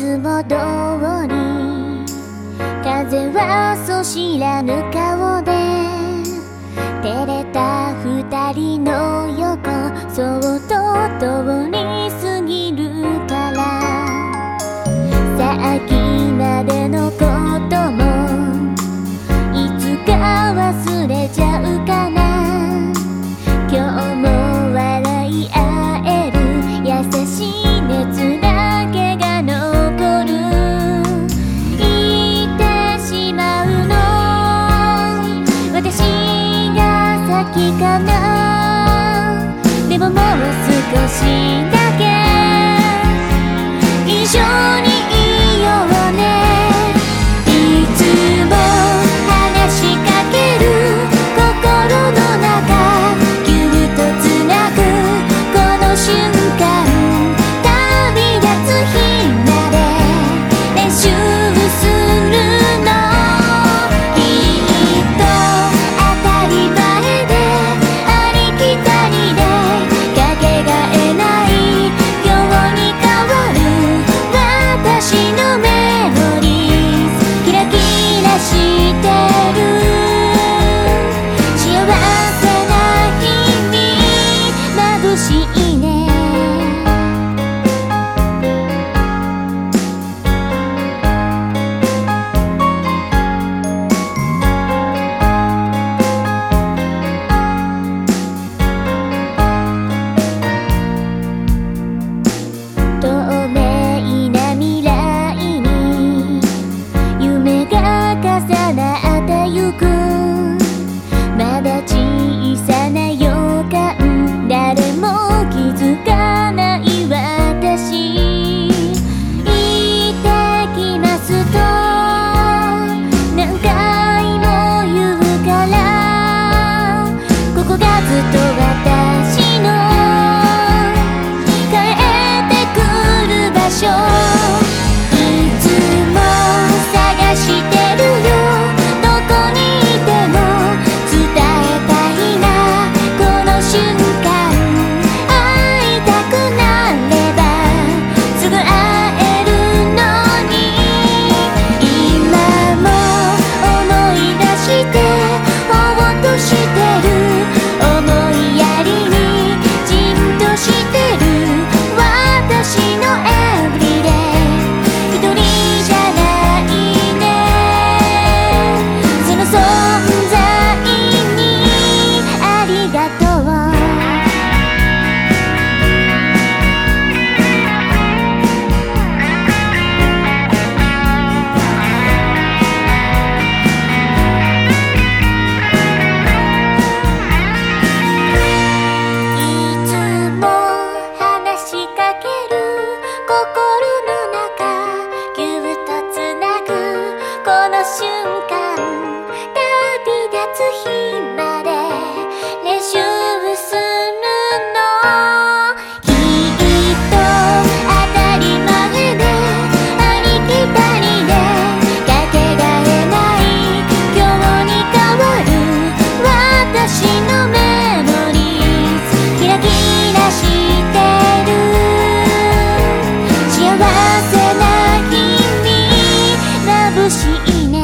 つも通り風はそ知らぬ顔で照れた二人の横そっと通り過ぎるからさっきまでのこともいつか忘れちゃうかな今日も笑い合える優しい熱だけが残る言ってしまうの私が先かなでももう少しだけ一緒にいようねいつも話しかける心の中ぎゅっとつなぐこの瞬間旅立つ日まで練習するのきっと当たり前でありきたりでかけがえないように変わる私のメモリーズキラキラしてる幸せな日に眩しいね透明な未来に夢が重なってゆくまだ小さな予感誰も気づかない私言ってきますと何回も言うからここがずっと私の帰ってくる場所いつも探してるよどこにいても伝えたいなこの瞬間会いたくなればすぐ会えるのに今も思い出してぼーっとしてる思いやりにじんとしてる私のエブリデイ一人じゃないねその存在にありがとういつも話しかける心の中ぎゅっとつなぐこの瞬間旅立つ日まで練習するのきっと当たり前でありきたりでかけがえない今日に変わる私のメモリーズキラキラしてる幸せな日に眩しいね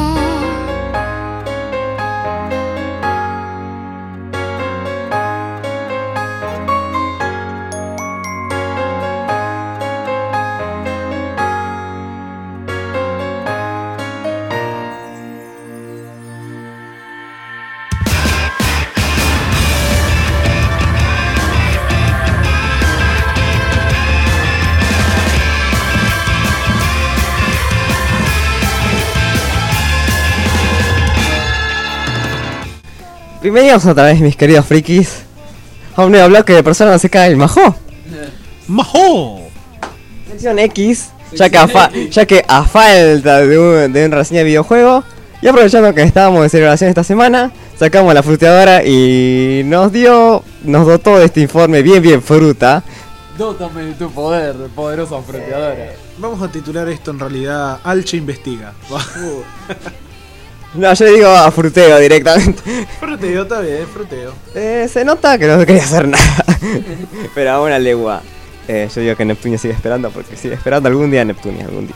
Bienvenidos otra vez, mis queridos frikis, a un nuevo bloque de Persona no se cae el Mahó. ¡Majo! Mención X, ya que a falta de una reseña de videojuego, y aprovechando que estábamos de celebración esta semana, sacamos la fruteadora y nos dotó de este informe bien fruta. Dótame de tu poder, poderosa fruteadora. Vamos a titular esto en realidad Alche investiga. No, yo digo a fruteo directamente. Fruteo, está bien, fruteo. Se nota que no quería hacer nada, pero a una legua. Yo digo que Neptunia sigue esperando porque sigue esperando algún día Neptunia, algún día.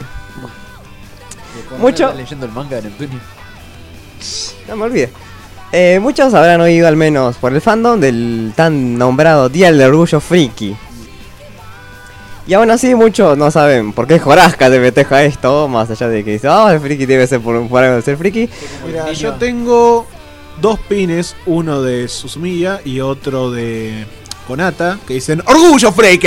Mucho. ¿Estás leyendo el manga de Neptunio? No me olvide. Muchos habrán oído al menos por el fandom del tan nombrado Día del Orgullo Friki. Y aún así muchos no saben por qué Jorasca te festeja esto, más allá de que dice, el friki debe ser por algo de ser friki. Mira, yo tengo 2 pines, uno de Suzumiya y otro de Konata, que dicen ¡Orgullo Friki!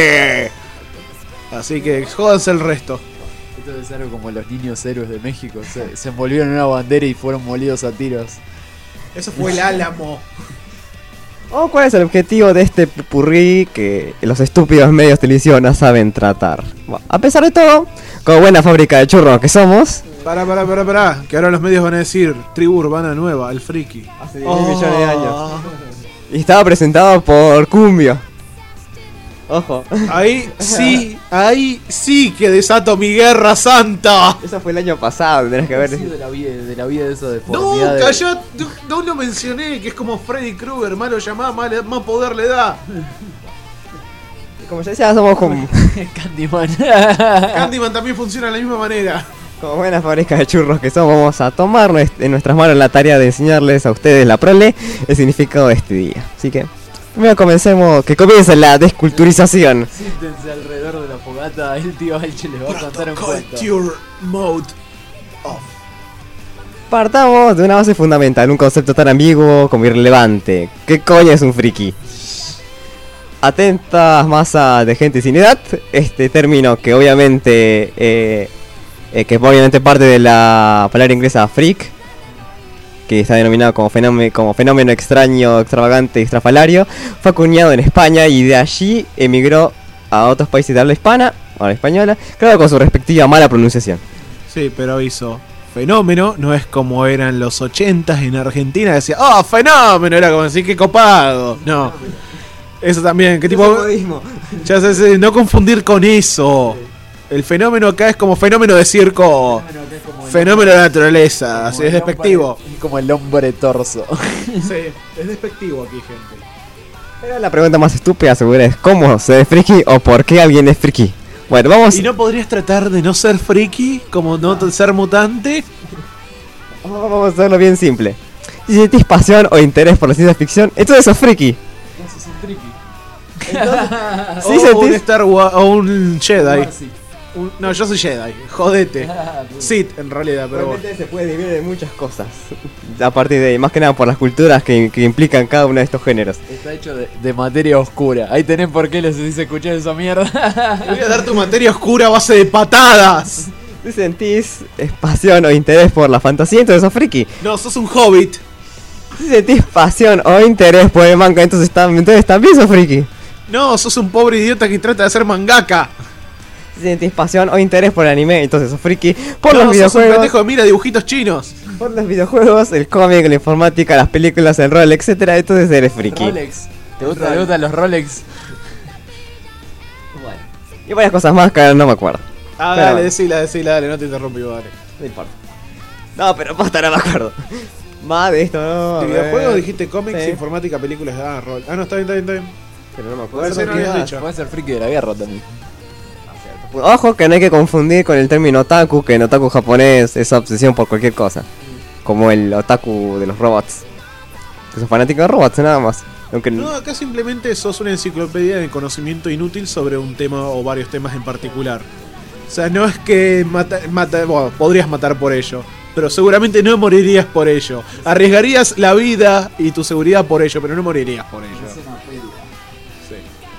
Así que jódanse el resto. Esto debe ser algo como los niños héroes de México. Se envolvieron en una bandera y fueron molidos a tiros. Eso fue el Álamo. ¿Cuál es el objetivo de este purrí que los estúpidos medios de televisión no saben tratar? Bueno, a pesar de todo, como buena fábrica de churros que somos... Pará, que ahora los medios van a decir tribu urbana nueva, el friki. Hace 10 millones de años. Y estaba presentado por Cumbio. Ojo. Ahí sí que desato mi guerra santa. Eso fue el año pasado, tendrás que ver. Sí, de la vida de esa No, deformidad. callá, no lo mencioné, que es como Freddy Krueger, malo llamada, más poder le da. Como ya decía, somos como Candyman. Candyman también funciona de la misma manera. buenas fábricas de churros que somos, vamos a tomar en nuestras manos la tarea de enseñarles a ustedes la prole el significado de este día. Así que, primero que comience la desculturización. Siéntense alrededor de la fogata, el tío Alche les va a contar un cuento. Culture mode off. Partamos de una base fundamental, un concepto tan ambiguo como irrelevante. ¿Qué coño es un friki? Atentas masas de gente sin edad, este término que obviamente parte de la palabra inglesa freak, que está denominado como fenómeno extraño, extravagante y estrafalario, fue acuñado en España y de allí emigró a otros países de habla hispana, o habla española, claro, con su respectiva mala pronunciación. Sí, pero hizo fenómeno, no es como eran los 80s en Argentina, decía, fenómeno, era como decir, qué copado. No, eso también, qué tipo... Ya sé, no confundir con eso. El fenómeno acá es como fenómeno de circo, fenómeno de la naturaleza, así es despectivo. Como el hombre torso. Sí, es despectivo aquí, gente. Pero la pregunta más estúpida seguro es ¿cómo se es friki o por qué alguien es friki? Bueno, vamos... ¿Y no podrías tratar de no ser friki, como no ser mutante? Vamos a hacerlo bien simple. Si sentís pasión o interés por la ciencia ficción, entonces sos friki. Entonces un friki. Sí, O un sentís... Star Wars o un Jedi. No, yo soy Jedi, jodete. Sith en realidad, pero bueno. Realmente se puede dividir en muchas cosas. A partir de ahí, más que nada por las culturas que implican cada uno de estos géneros. Está hecho de materia oscura. Ahí tenés por qué les hice escuchar esa mierda. Te voy a dar tu materia oscura a base de patadas. Si sentís pasión o interés por la fantasía, entonces sos friki. No, sos un hobbit. Si sentís pasión o interés por el manga, entonces también sos friki. No, sos un pobre idiota que trata de ser mangaka. Si sentís pasión o interés por el anime, entonces sos friki. Por No, los sos un videojuegos, pendejo que mira dibujitos chinos. por los videojuegos, el cómic, la informática, las películas, el rol, etcétera, entonces eres friki. Rolex. ¿Te gustan los Rolex? Bueno. Y varias cosas más que ahora no me acuerdo. Ah, Pero dale, bueno. decila, dale, no te interrumpo, dale. No importa. No, pero posta no me acuerdo. Más de esto, no. ¿De a videojuegos ver. dijiste cómics, Sí. informática, películas? Rol. No, está bien. Pero no me Puede acuerdo. ser qué bien más. dicho. Puede ser friki de la guerra también. Ojo que no hay que confundir con el término otaku, que en otaku japonés es obsesión por cualquier cosa. Como el otaku de los robots. Que son fanáticos de robots, nada más. Aunque No, acá simplemente sos una enciclopedia de conocimiento inútil sobre un tema o varios temas en particular. O sea, no es que bueno, podrías matar por ello, pero seguramente no morirías por ello. Arriesgarías la vida y tu seguridad por ello, pero no morirías por ello. Sí.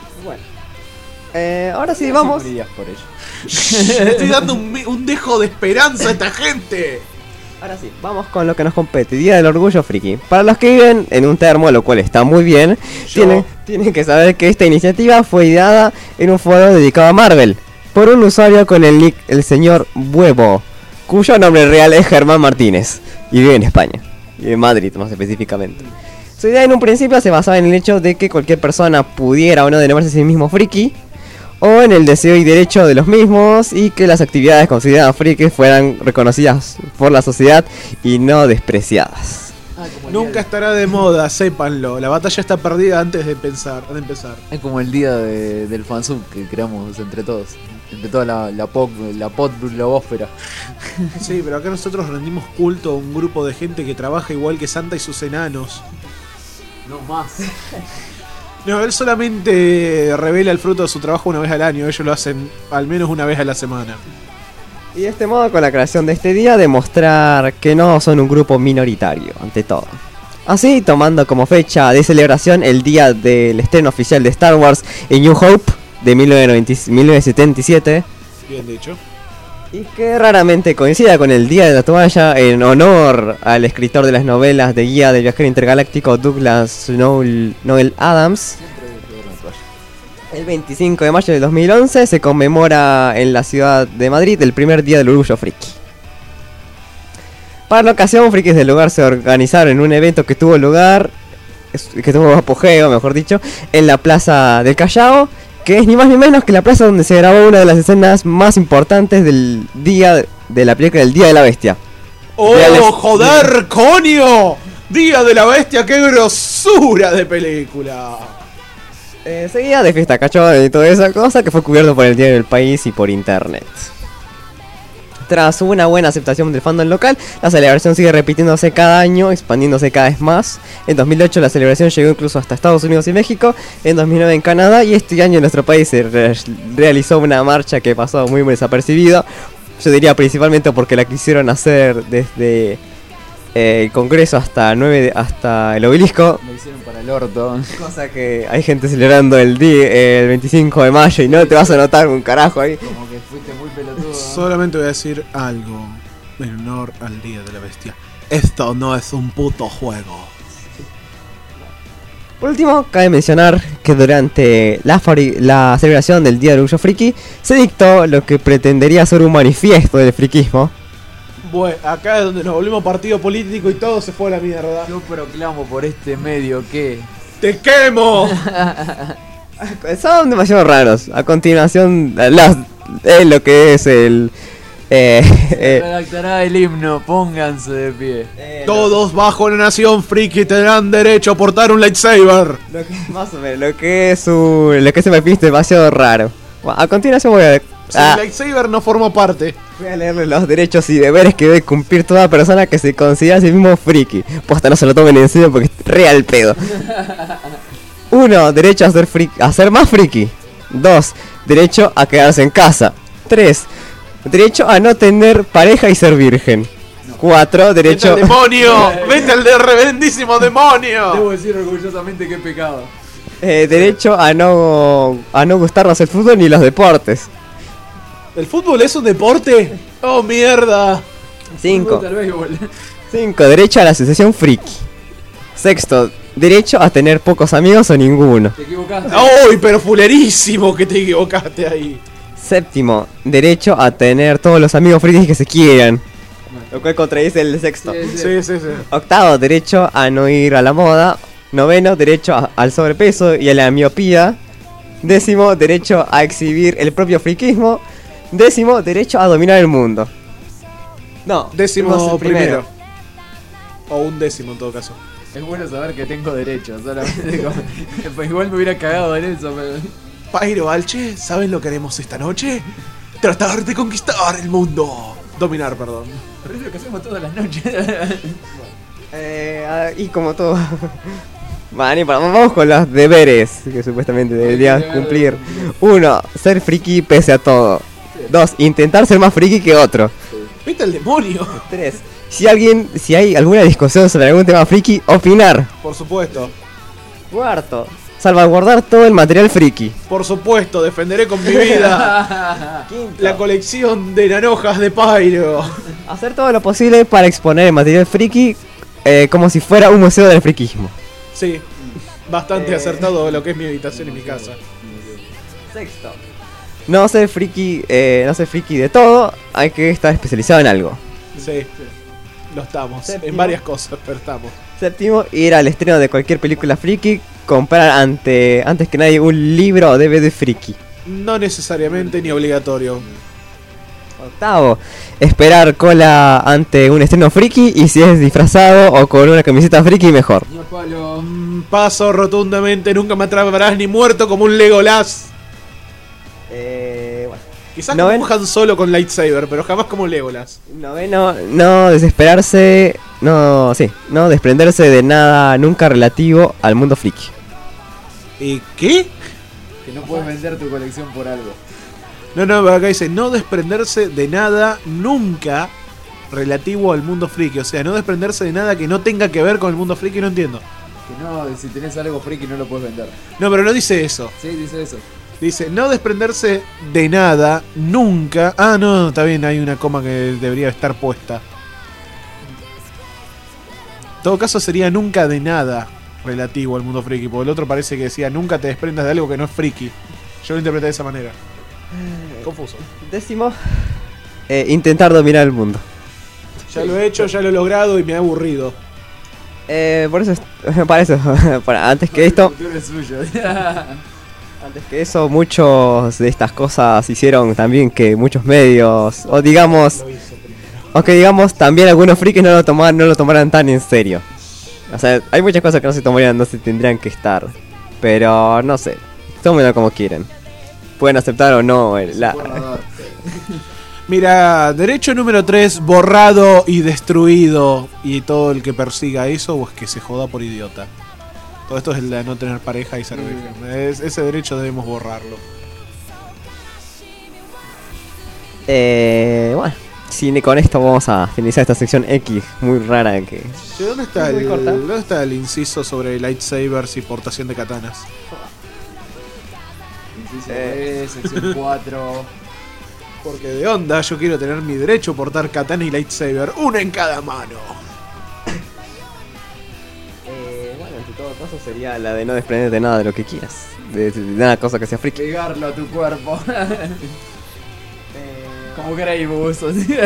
ahora sí, vamos. Morirías por ello. Le estoy dando un dejo de esperanza a esta gente. Ahora sí, vamos con lo que nos compete. Día del Orgullo Friki. Para los que viven en un termo, lo cual está muy bien, tienen que saber que esta iniciativa fue ideada en un foro dedicado a Marvel por un usuario con el nick el señor Huevo, cuyo nombre real es Germán Martínez y vive en España, y en Madrid más específicamente. Su idea en un principio se basaba en el hecho de que cualquier persona pudiera o no denominarse a sí mismo friki, o en el deseo y derecho de los mismos, y que las actividades consideradas frikis fueran reconocidas por la sociedad y no despreciadas. Nunca estará de moda, sépanlo. La batalla está perdida antes de empezar. Es como el día del fansub que creamos entre todos. Entre toda la podblogósfera. Sí, pero acá nosotros rendimos culto a un grupo de gente que trabaja igual que Santa y sus enanos. No más. No, él solamente revela el fruto de su trabajo una vez al año. Ellos lo hacen al menos una vez a la semana. Y de este modo, con la creación de este día, demostrar que no son un grupo minoritario, ante todo. Así, tomando como fecha de celebración el día del estreno oficial de Star Wars en New Hope de 1977. Bien dicho. Y que raramente coincida con el Día de la Toalla en honor al escritor de las novelas de Guía del Viajero Intergaláctico Douglas Noel Adams. El 25 de mayo de 2011 se conmemora en la ciudad de Madrid el primer Día del Orgullo Friki. Para la ocasión, frikis del lugar se organizaron en un evento que tuvo apogeo, mejor dicho, en la Plaza del Callao, que es ni más ni menos que la plaza donde se grabó una de las escenas más importantes del día de la película del Día de la Bestia. ¡Oh, joder, coño! ¡Día de la Bestia, qué grosura de película! Seguía de fiesta cachorra y toda esa cosa que fue cubierto por el diario del país y por internet. Tras una buena aceptación del fandom local, la celebración sigue repitiéndose cada año, expandiéndose cada vez más. En 2008 la celebración llegó incluso hasta Estados Unidos y México, en 2009 en Canadá, y este año en nuestro país se realizó una marcha que pasó muy desapercibida. Yo diría principalmente porque la quisieron hacer desde el Congreso hasta el Obelisco. Lo hicieron para el orto. Cosa que hay gente celebrando el 25 de mayo y no te vas a notar un carajo ahí. Como que fuiste muy pelotudo. Solamente voy a decir algo en honor al Día de la Bestia. Esto no es un puto juego. Por último, cabe mencionar que durante la celebración del Día del Orgullo Friki se dictó lo que pretendería ser un manifiesto del friquismo. Bueno, acá es donde nos volvimos partido político y todo se fue a la mierda. Yo proclamo por este medio que... ¡Te quemo! Son demasiado raros. A continuación, lo que es el... redactará el himno, pónganse de pie. Todos bajo la nación friki tendrán derecho a portar un lightsaber. Más o menos, lo que es el manifiesto es demasiado raro. Bueno, a continuación voy a... Si el lightsaber no formó parte. Voy a leerle los derechos y deberes que debe cumplir toda persona que se considera a sí mismo friki. Posta, no se lo tomen en serio porque es real pedo. 1. Derecho a ser más friki. 2. Derecho a quedarse en casa. 3. Derecho a no tener pareja y ser virgen. 4. Derecho... ¡Vete al demonio! ¡Vete al reverendísimo demonio! Debo decir orgullosamente que he pecado. Derecho a no gustarnos el fútbol ni los deportes. ¿El fútbol es un deporte? ¡Oh, mierda! 5. Derecho a la asociación friki. 6. Derecho a tener pocos amigos o ninguno. Te equivocaste. ¡Uy, pero fulerísimo que te equivocaste ahí! 7. Derecho a tener todos los amigos frikis que se quieran. Lo cual contradice el 6. Sí. 8. Derecho a no ir a la moda. 9. Derecho al sobrepeso y a la miopía. 10. Derecho a exhibir el propio friquismo. 10. Derecho a dominar el mundo. No, 10º primero. O un 10º en todo caso. Es bueno saber que tengo derecho, solamente pues igual me hubiera cagado en eso, pero... Pairo, Alche, ¿saben lo que haremos esta noche? Tratar de conquistar el mundo. Dominar, perdón. Pero es lo que hacemos todas las noches. Y como todo... Vale, vamos con los deberes que supuestamente deberías cumplir. 1. Ser friki pese a todo. 2. Intentar ser más friki que otro. ¡Vete al demonio! 3. Si hay alguna discusión sobre algún tema friki, opinar. Por supuesto. 4. Salvaguardar todo el material friki. Por supuesto, defenderé con mi vida 5. la colección de naranjas de Pyro. Hacer todo lo posible para exponer el material friki como si fuera un museo del friquismo. Sí, bastante acertado lo que es mi habitación y mi casa. 6. No ser friki de todo, hay que estar especializado en algo. Sí, lo estamos. 7. En varias cosas, pero estamos. 7. Ir al estreno de cualquier película friki, comprar antes que nadie un libro o DVD friki. No necesariamente ni obligatorio. Octavo, esperar cola ante un estreno friki y si es disfrazado o con una camiseta friki mejor. Ni a palo. Paso rotundamente, nunca me atraparás ni muerto como un Legolas. Bueno. Quizás ¿No como ven? un Han Solo con lightsaber, pero jamás como Legolas. Noveno, no desesperarse, no desprenderse de nada nunca relativo al mundo friki. ¿Y qué? Que no puedes vender tu colección por algo. No, acá dice, no desprenderse de nada nunca relativo al mundo friki. O sea, no desprenderse de nada que no tenga que ver con el mundo friki, no entiendo. Que no, si tenés algo friki no lo puedes vender. No, pero no dice eso. Sí, dice eso. Dice, no desprenderse de nada nunca. Ah, no, está bien, hay una coma que debería estar puesta. En todo caso sería nunca de nada relativo al mundo friki, porque el otro parece que decía nunca te desprendas de algo que no es friki. Yo lo interpreté de esa manera. Confuso. Décimo, intentar dominar el mundo. Ya lo he hecho, ya lo he logrado y me ha aburrido. Por eso, para eso, antes que esto, El futuro es suyo. antes que eso, muchos de estas cosas hicieron también que muchos medios, o digamos, también algunos frikis no lo tomaran tan en serio. O sea, hay muchas cosas que no se tomarían, no se tendrían que estar. Pero no sé, tómenlo como quieren. Pueden aceptar o no Mira, derecho número 3, borrado y destruido. Y todo el que persiga eso, pues que se joda por idiota. Todo esto es el de no tener pareja y ser virgen. Ese derecho debemos borrarlo. Bueno, sí, con esto vamos a finalizar esta sección X muy rara que... Che, ¿dónde está, Muy corta. ¿dónde está el inciso sobre lightsabers y portación de katanas? Inciso B, sección 4. Porque de onda yo quiero tener mi derecho a portar katana y lightsaber, una en cada mano. Bueno, en todo caso sería la de no desprenderte de nada de lo que quieras. De nada cosa que sea friki. Pegarlo a tu cuerpo. Como Greybuss.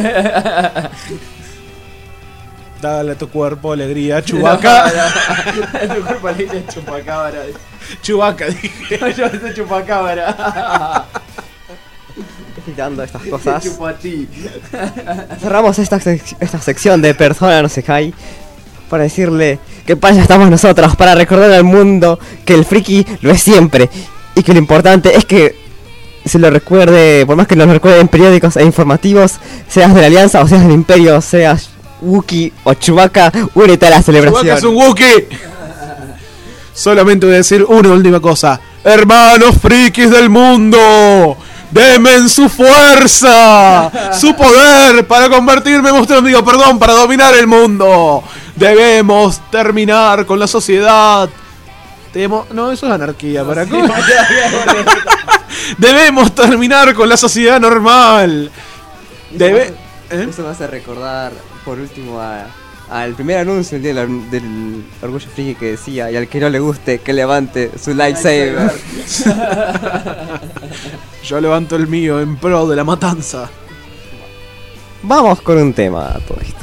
Dale a tu cuerpo alegría, Chewbacca. Tu cuerpo alegre es chupacabra. Chewbacca, dije. Yo soy chupacabra. Quitando estas cosas. Chupo a ti. Cerramos esta sección de Persona no se cae para decirle que para allá estamos nosotros, para recordar al mundo que el friki lo es siempre y que lo importante es que se lo recuerde, por más que lo recuerde en periódicos e informativos, seas de la Alianza o seas del Imperio, seas Wookiee o Chewbacca, únete a la celebración. Chewbacca es un Wookiee. Solamente voy a decir una última cosa. Hermanos frikis del mundo, denme su fuerza, su poder para convertirme en monstruo, para dominar el mundo. Debemos terminar con la sociedad. No, eso es anarquía, para Sí, cómo. Debemos terminar con la sociedad normal. Eso me hace recordar por último al primer anuncio el día del Orgullo Friki que decía, y al que no le guste que levante su lightsaber. Yo levanto el mío en pro de la matanza. Vamos con un tema a todo esto.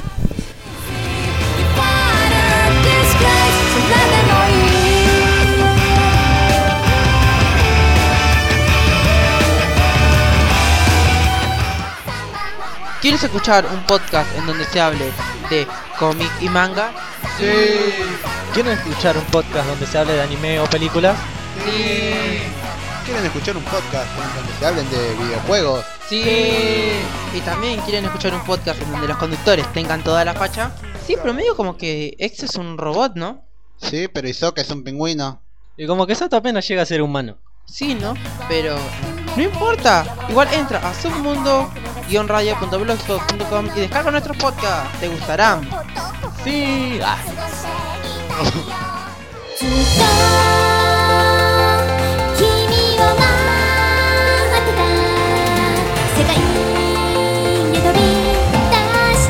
¿Quieres escuchar un podcast en donde se hable de cómic y manga? Sí. ¿Quieren escuchar un podcast donde se hable de anime o películas? Sí. ¿Quieren escuchar un podcast donde se hablen de videojuegos? Sí. ¿Y también quieren escuchar un podcast en donde los conductores tengan toda la facha? Sí, pero medio como que X es un robot, ¿no? Sí, pero Hisoka es un pingüino. Y como que Sato apenas llega a ser humano. Sí, ¿no? Pero no importa. Igual entra a submundo-radio.blogspot.com y descarga nuestros podcasts. Te gustarán. Sí. ずっと君を待ってた世界へ飛び出して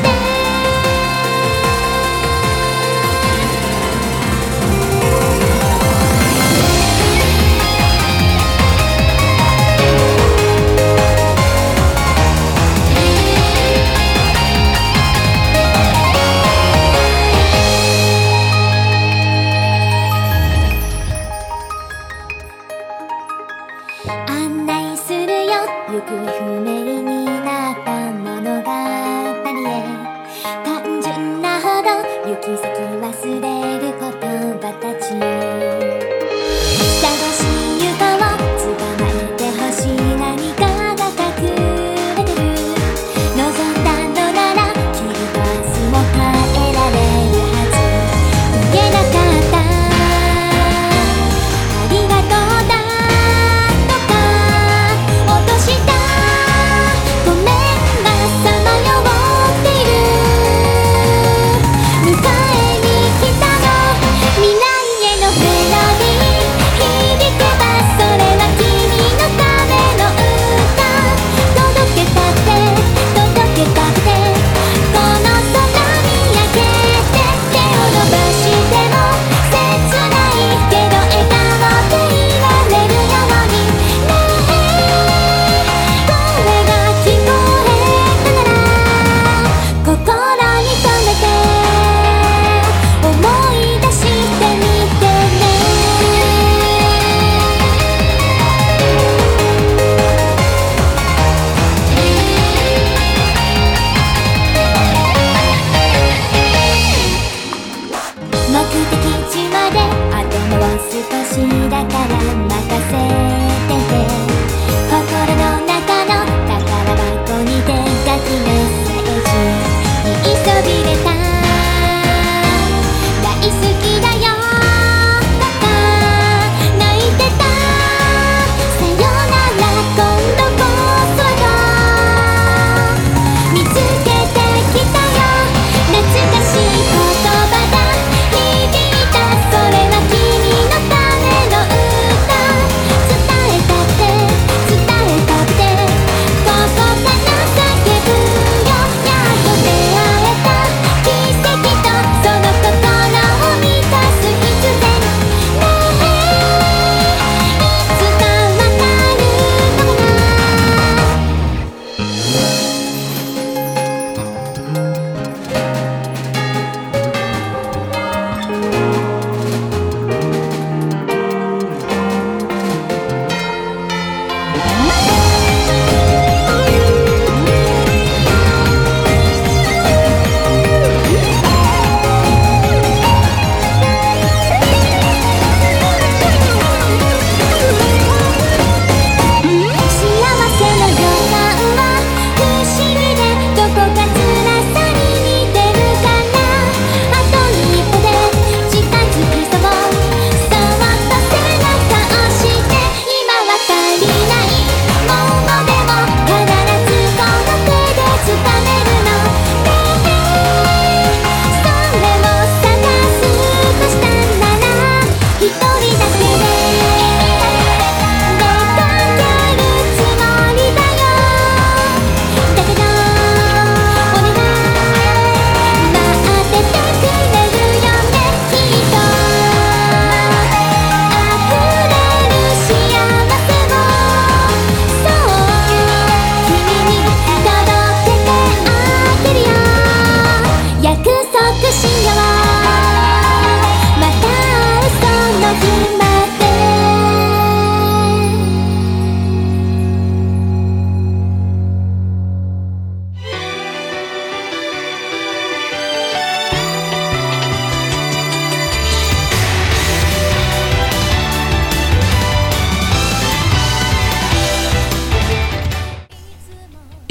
案内するよ行方不明になった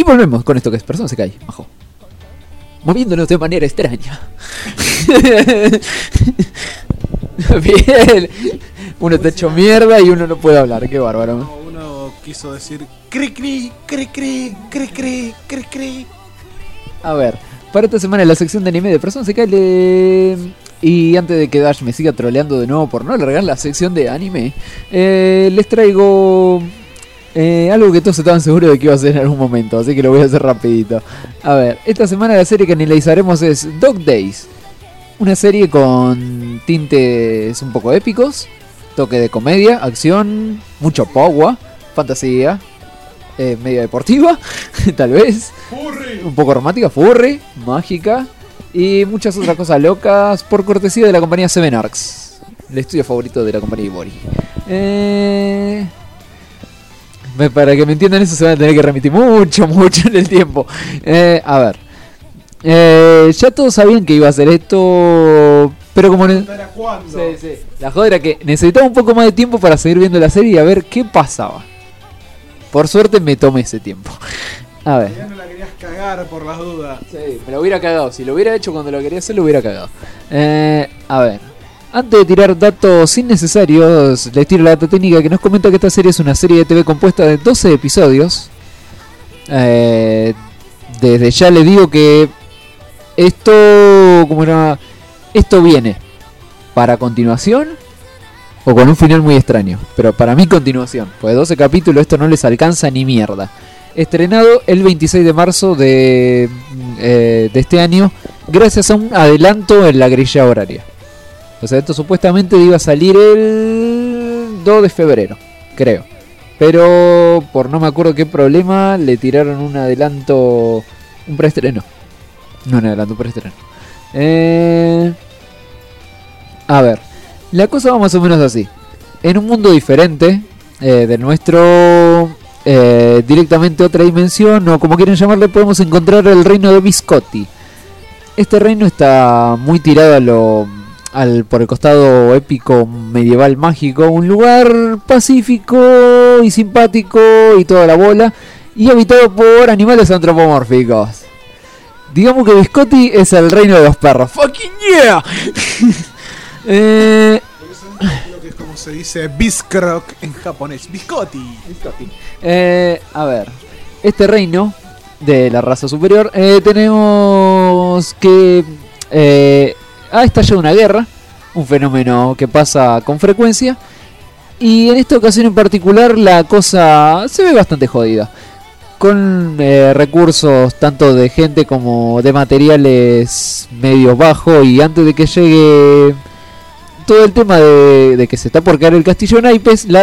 volvemos con esto que es Persona se cae, majo. Moviéndonos de manera extraña. Bien. Uno está hecho mierda y uno no puede hablar, qué bárbaro. No, uno quiso decir cri cri, cri cri, cri cri, cri cri. A ver, para esta semana la sección de anime de Persona se cae. Y antes de que Dash me siga troleando de nuevo por no alargar la sección de anime, les traigo algo que todos estaban seguros de que iba a hacer en algún momento, así que lo voy a hacer rapidito. A ver, esta semana la serie que analizaremos es Dog Days, una serie con tintes un poco épicos, toque de comedia, acción, mucho power, fantasía, media deportiva, tal vez, Furry. un poco romántica, furry, mágica y muchas otras cosas locas por cortesía de la compañía Seven Arcs, el estudio favorito de la compañía Ibori. Para que me entiendan eso se van a tener que remitir mucho en el tiempo. A ver. Ya todos sabían que iba a hacer esto, pero como... ¿Para cuándo? Sí. La joda era que necesitaba un poco más de tiempo para seguir viendo la serie y a ver qué pasaba. Por suerte me tomé ese tiempo. A ver. Ya no la querías cagar por las dudas. Sí, me lo hubiera cagado. Si lo hubiera hecho cuando lo quería hacer, lo hubiera cagado. A ver. Antes de tirar datos innecesarios, les tiro la data técnica que nos comenta que esta serie es una serie de TV compuesta de 12 episodios. Desde ya les digo que esto viene para continuación o con un final muy extraño. Pero para mí continuación, pues 12 capítulos esto no les alcanza ni mierda. Estrenado el 26 de marzo de este año gracias a un adelanto en la grilla horaria. O sea, esto supuestamente iba a salir el 2 de febrero, creo. Pero por no me acuerdo qué problema, le tiraron un adelanto, un preestreno. No un adelanto, un preestreno. A ver, la cosa va más o menos así. En un mundo diferente del nuestro, directamente otra dimensión, o como quieren llamarle, podemos encontrar el reino de Biscotti. Este reino está muy tirado por el costado épico medieval mágico, un lugar pacífico y simpático y toda la bola, y habitado por animales antropomórficos. Digamos que Biscotti es el reino de los perros. ¡Fucking yeah! Lo que es como se dice Biskrok en japonés. Biscotti. A ver, este reino de la raza superior, tenemos que ha estallado una guerra, un fenómeno que pasa con frecuencia, y en esta ocasión en particular la cosa se ve bastante jodida, con recursos tanto de gente como de materiales medios bajos, y antes de que llegue todo el tema de que se está por caer el castillo Naipes, la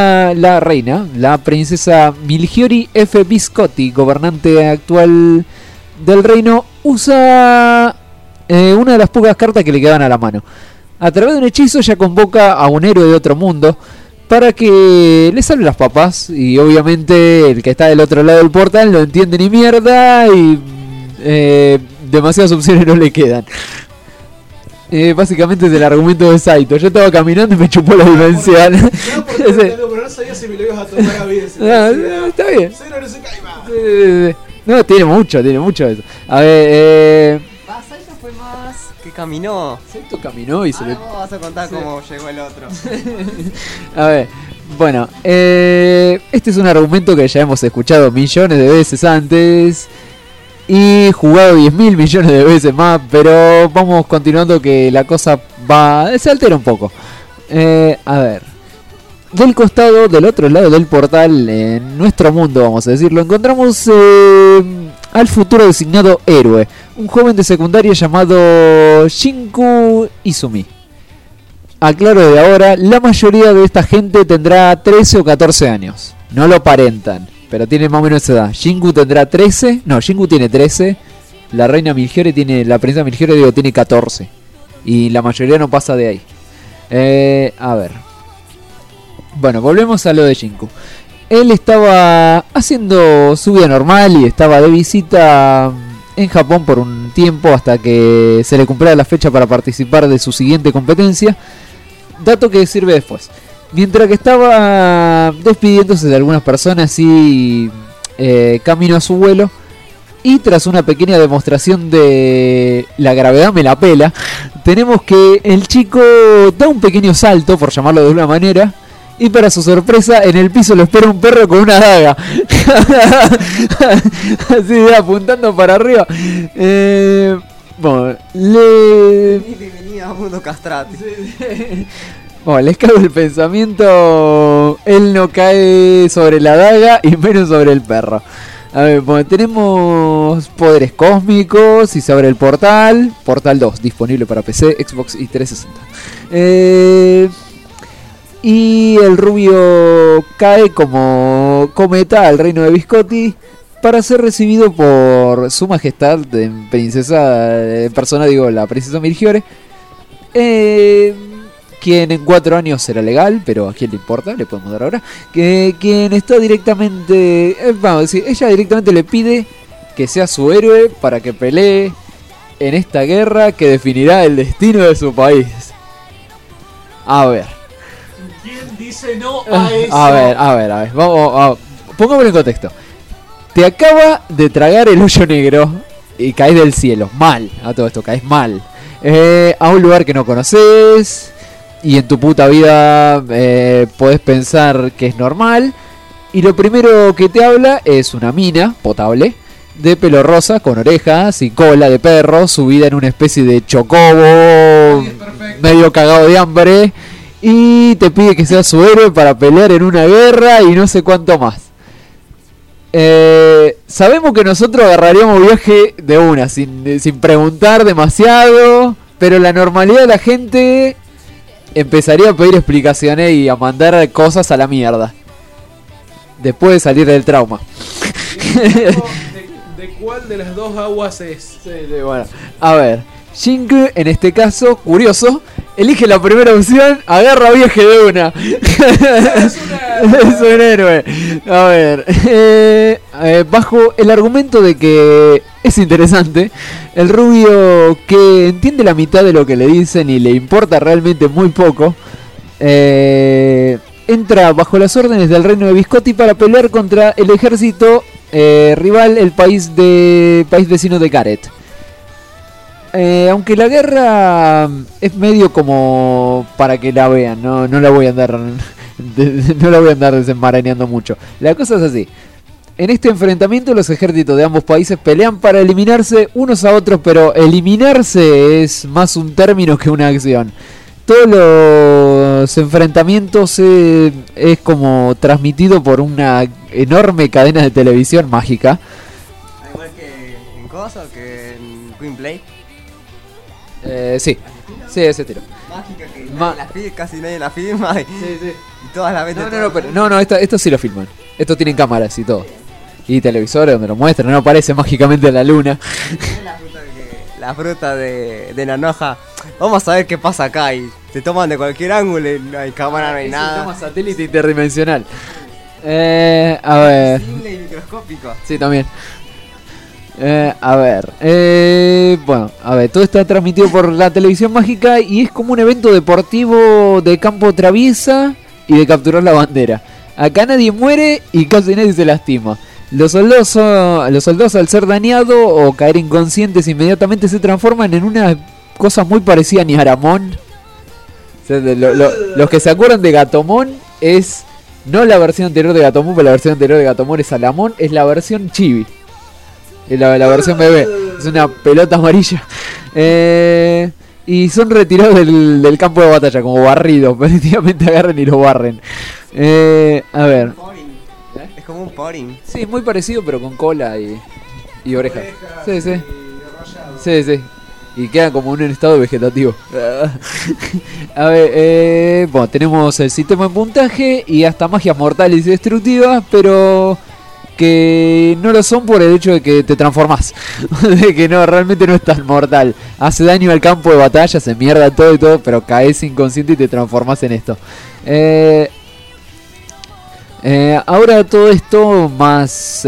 princesa Milgiori F. Biscotti, gobernante actual del reino, usa una de las pocas cartas que le quedan a la mano. A través de un hechizo ella convoca a un héroe de otro mundo para que le salve las papas, y obviamente el que está del otro lado del portal no entiende ni mierda y demasiadas opciones no le quedan. Básicamente es el argumento de Saito. Yo estaba caminando y me chupó la dimensión. Pero no sabía si me lo ibas a tomar a bien. Está bien. Cero no se cae más. No, tiene mucho eso. A ver, Saito fue más que caminó. Saito caminó y se le... Vos vas a contar cómo llegó el otro. A ver, bueno, este es un argumento que ya hemos escuchado millones de veces antes y jugado 10.000 millones de veces más, pero vamos continuando que la cosa se altera un poco. A ver, del costado, del otro lado del portal, en nuestro mundo, vamos a decirlo, encontramos al futuro designado héroe, un joven de secundaria llamado Shinku Izumi. Aclaro de ahora, la mayoría de esta gente tendrá 13 o 14 años. No lo aparentan, pero tiene más o menos esa edad. Shinku tendrá 13, no, Shinku tiene 13. La reina Milgiori la princesa Milgiori tiene 14. Y la mayoría no pasa de ahí. A ver. Bueno, volvemos a lo de Shinku. Él estaba haciendo su vida normal y estaba de visita en Japón por un tiempo hasta que se le cumpliera la fecha para participar de su siguiente competencia. Dato que sirve después. Mientras que estaba despidiéndose de algunas personas y camino a su vuelo. Y tras una pequeña demostración de la gravedad me la pela, tenemos que el chico da un pequeño salto, por llamarlo de una manera, y para su sorpresa en el piso lo espera un perro con una daga. Así, apuntando para arriba. Bueno, Bienvenido a Mundo Castrati. Bueno, les cago el pensamiento. Él no cae sobre la daga y menos sobre el perro. A ver, bueno, tenemos poderes cósmicos y se abre el portal. Portal 2, disponible para PC, Xbox y 360. Y el rubio cae como cometa al reino de Biscotti para ser recibido por su majestad de princesa, en persona digo, la princesa Mirgiore. Quien en 4 años será legal, pero a quién le importa, le podemos dar ahora. Quien está directamente, vamos a decir, ella directamente le pide que sea su héroe para que pelee en esta guerra que definirá el destino de su país. A ver. ¿Quién dice no a eso? A ver, vamos, pongámoslo en contexto. Te acaba de tragar el hoyo negro y caes del cielo, mal, a todo esto, caes mal. A un lugar que no conoces. Y en tu puta vida podés pensar que es normal. Y lo primero que te habla es una mina potable de pelo rosa, con orejas y cola de perro, subida en una especie de chocobo, medio cagado de hambre. Y te pide que seas su héroe para pelear en una guerra y no sé cuánto más. Sabemos que nosotros agarraríamos viaje de una, sin preguntar demasiado. Pero la normalidad de la gente empezaría a pedir explicaciones y a mandar cosas a la mierda después de salir del trauma. ¿De cuál de las dos aguas es? Sí, bueno. A ver, Shinku en este caso, curioso, elige la primera opción, agarra viaje de una. Es un héroe. A ver, bajo el argumento de que es interesante, el rubio, que entiende la mitad de lo que le dicen y le importa realmente muy poco, entra bajo las órdenes del reino de Biscotti para pelear contra el ejército rival, el país vecino de Gareth. Aunque la guerra es medio como para que la vean, no la voy a andar desenmarañando mucho. La cosa es así. En este enfrentamiento los ejércitos de ambos países pelean para eliminarse unos a otros, pero eliminarse es más un término que una acción. Todos los enfrentamientos es como transmitido por una enorme cadena de televisión mágica. Igual que en Cosa o que en Queen Play. Sí, ese tiro. Mágica que casi nadie la filma y todas la ven. No, esto sí lo filman. Esto tienen cámaras y todo. Y televisores donde lo muestran, no aparece mágicamente la luna. La fruta de Nanoja. Vamos a ver qué pasa acá y te toman de cualquier ángulo y no hay cámara, no hay nada. Toma satélite interdimensional. A ver. Simple y microscópico. Sí, también. A ver, bueno, a ver, todo está transmitido por la televisión mágica y es como un evento deportivo de campo traviesa y de capturar la bandera. Acá nadie muere y casi nadie se lastima. Los soldados al ser dañados o caer inconscientes inmediatamente se transforman en una cosa muy parecida a Niaramon. O sea, los que se acuerdan de Gatomon es no la versión anterior de Gatomon, pero la versión anterior de Gatomon es Alamon, es la versión chibi. La versión bebé, es una pelota amarilla. Y son retirados del campo de batalla, como barridos. Prácticamente agarran y lo barren. A ver. Es como un poring. Sí, muy parecido, pero con cola y orejas. Sí. Y quedan como en un estado vegetativo. A ver, bueno, tenemos el sistema de puntaje y hasta magias mortales y destructivas, pero que no lo son por el hecho de que te transformás. De que no, realmente no es tan mortal. Hace daño al campo de batalla, se mierda todo y todo, pero caes inconsciente y te transformás en esto. Ahora todo esto más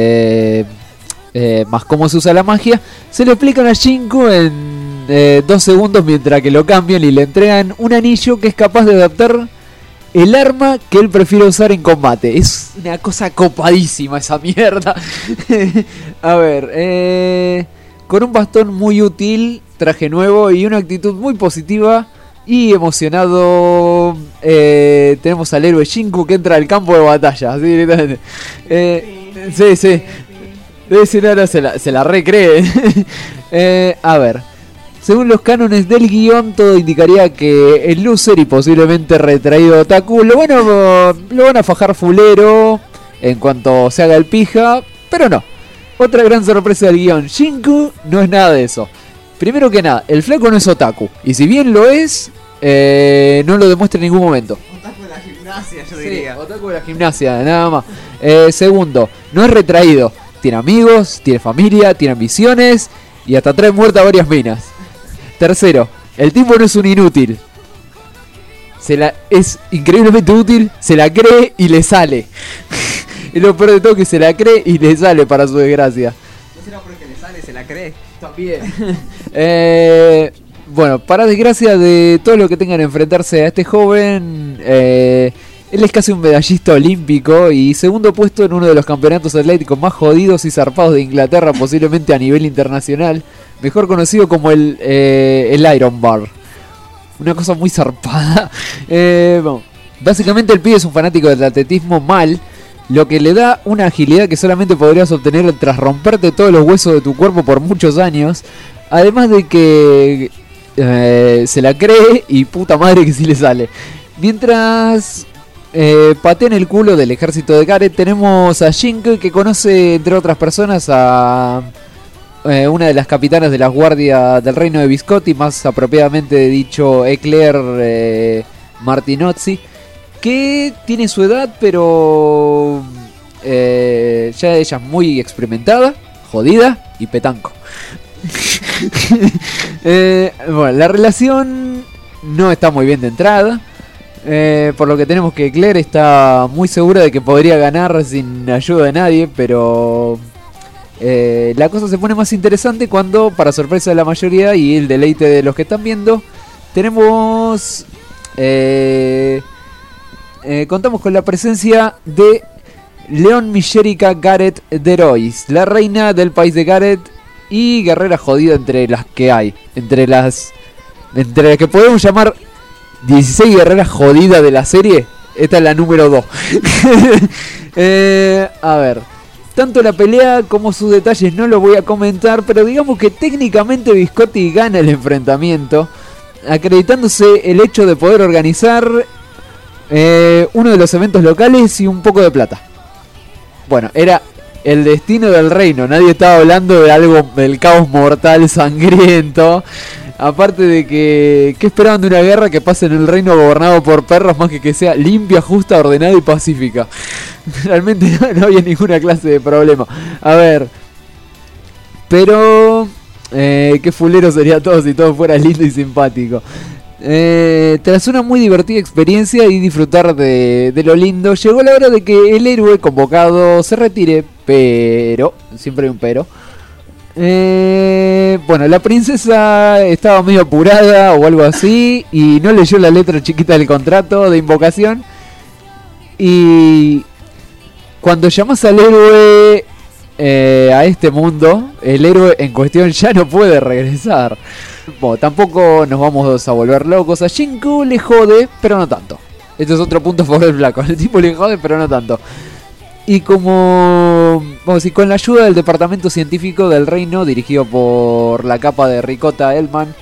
más cómo se usa la magia se lo explican a Shinku en 2 segundos, mientras que lo cambian y le entregan un anillo que es capaz de adaptar el arma que él prefiere usar en combate. Es una cosa copadísima esa mierda. A ver, con un bastón muy útil, traje nuevo y una actitud muy positiva y emocionado, tenemos al héroe Shinku que entra al campo de batalla, así directamente. Sí. Ahora se la recree. A ver, según los cánones del guión, todo indicaría que el loser y posiblemente retraído otaku lo van a fajar fulero en cuanto se haga el pija, pero no. Otra gran sorpresa del guión, Shinku no es nada de eso. Primero que nada, el flaco no es otaku, y si bien lo es, no lo demuestra en ningún momento. Otaku de la gimnasia, yo diría. Otaku de la gimnasia, nada más. Segundo, no es retraído. Tiene amigos, tiene familia, tiene ambiciones y hasta trae muerta a varias minas. Tercero, el tipo no es un inútil. Es increíblemente útil, se la cree y le sale. Y lo peor de todo es que se la cree y le sale, para su desgracia. ¿No será porque le sale, se la cree? También. Bueno, para desgracia de todos los que tengan que enfrentarse a este joven, él es casi un medallista olímpico y segundo puesto en uno de los campeonatos atléticos más jodidos y zarpados de Inglaterra, posiblemente a nivel internacional, mejor conocido como el Iron Bar. Una cosa muy zarpada. Bueno, básicamente el pibe es un fanático del atletismo mal, lo que le da una agilidad que solamente podrías obtener tras romperte todos los huesos de tu cuerpo por muchos años. Además de que se la cree y puta madre que sí le sale. Mientras patea en el culo del ejército de Gareth, tenemos a Shinku, que conoce entre otras personas a una de las capitanas de las guardias del reino de Viscotti, más apropiadamente dicho Eclair Martinozzi, que tiene su edad, pero ya ella es muy experimentada, jodida y petanco. Bueno, la relación no está muy bien de entrada, por lo que tenemos que Claire está muy segura de que podría ganar sin ayuda de nadie, pero la cosa se pone más interesante cuando, para sorpresa de la mayoría y el deleite de los que están viendo, tenemos contamos con la presencia de Leon Misherica Gareth Derois, la reina del país de Gareth y guerrera jodida entre las que hay, entre las que podemos llamar 16 guerreras jodidas de la serie. Esta es la número 2. A ver, tanto la pelea como sus detalles no lo voy a comentar, pero digamos que técnicamente Viscotti gana el enfrentamiento, acreditándose el hecho de poder organizar uno de los eventos locales y un poco de plata. Bueno, era el destino del reino, nadie estaba hablando de algo del caos mortal sangriento. Aparte de que esperaban de una guerra que pase en el reino gobernado por perros, más que sea limpia, justa, ordenada y pacífica. Realmente no había ninguna clase de problema. A ver, pero qué fulero sería todo si todo fuera lindo y simpático. Tras una muy divertida experiencia y disfrutar de lo lindo, llegó la hora de que el héroe convocado se retire, pero, siempre hay un pero. Bueno, la princesa estaba medio apurada o algo así y no leyó la letra chiquita del contrato de invocación. Y cuando llamas al héroe a este mundo, el héroe en cuestión ya no puede regresar. Bueno, tampoco nos vamos a volver locos. A Shinku le jode, pero no tanto. Este es otro punto a favor del flaco. El tipo le jode, pero no tanto. Y como, vamos a decir, con la ayuda del departamento científico del reino, dirigido por la capa de Ricota Elman,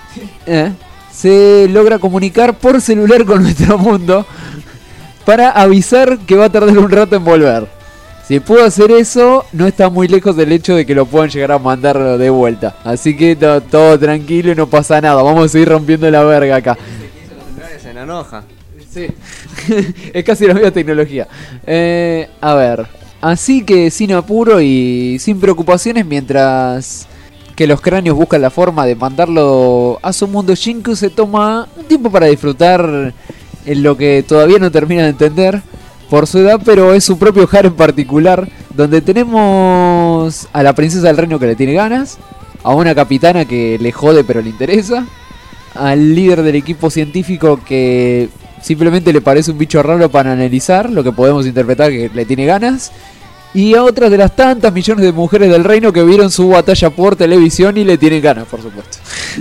se logra comunicar por celular con nuestro mundo para avisar que va a tardar un rato en volver. Si puedo hacer eso, no está muy lejos del hecho de que lo puedan llegar a mandar de vuelta. Así que todo tranquilo y no pasa nada. Vamos a seguir rompiendo la verga acá. Se enoja. Sí, es casi la misma tecnología. A ver, así que sin apuro y sin preocupaciones, mientras que los cráneos buscan la forma de mandarlo a su mundo, Shinku se toma un tiempo para disfrutar en lo que todavía no termina de entender por su edad, pero es su propio harem particular, donde tenemos a la princesa del reino que le tiene ganas, a una capitana que le jode pero le interesa, al líder del equipo científico que simplemente le parece un bicho raro para analizar, lo que podemos interpretar que le tiene ganas. Y a otras de las tantas millones de mujeres del reino que vieron su batalla por televisión y le tienen ganas, por supuesto.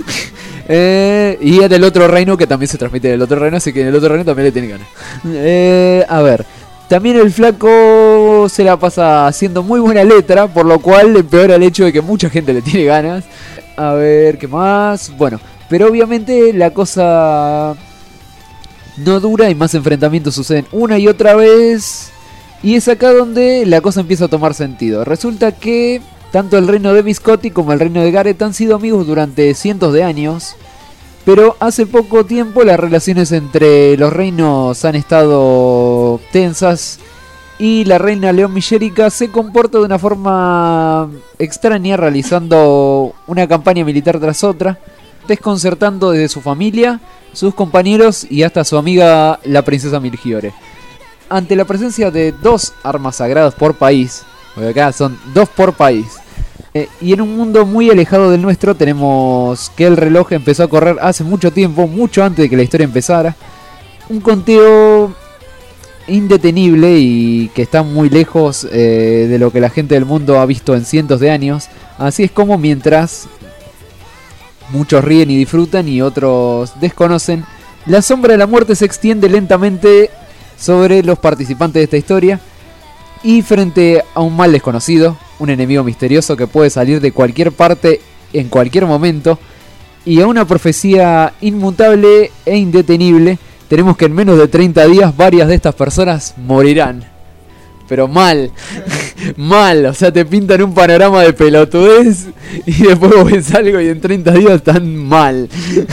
Y a del otro reino, que también se transmite del otro reino, así que en el otro reino también le tienen ganas. A ver, también el flaco se la pasa haciendo muy buena letra, por lo cual empeora el hecho de que mucha gente le tiene ganas. A ver, ¿qué más? Bueno, pero obviamente la cosa no dura y más enfrentamientos suceden una y otra vez. Y es acá donde la cosa empieza a tomar sentido. Resulta que tanto el reino de Biscotti como el reino de Gareth han sido amigos durante cientos de años. Pero hace poco tiempo las relaciones entre los reinos han estado tensas. Y la reina León Millérica se comporta de una forma extraña, realizando una campaña militar tras otra, desconcertando desde su familia, sus compañeros y hasta su amiga la princesa Milgiore. Ante la presencia de 2 armas sagradas por país, porque acá son 2 por país, y en un mundo muy alejado del nuestro, tenemos que el reloj empezó a correr hace mucho tiempo, mucho antes de que la historia empezara. Un conteo indetenible y que está muy lejos de lo que la gente del mundo ha visto en cientos de años. Así es como mientras muchos ríen y disfrutan y otros desconocen, la sombra de la muerte se extiende lentamente sobre los participantes de esta historia, y frente a un mal desconocido, un enemigo misterioso que puede salir de cualquier parte en cualquier momento, y a una profecía inmutable e indetenible, tenemos que en menos de 30 días varias de estas personas morirán. Pero mal, mal, o sea, te pintan un panorama de pelotudez y después vos ves algo y en 30 días están mal.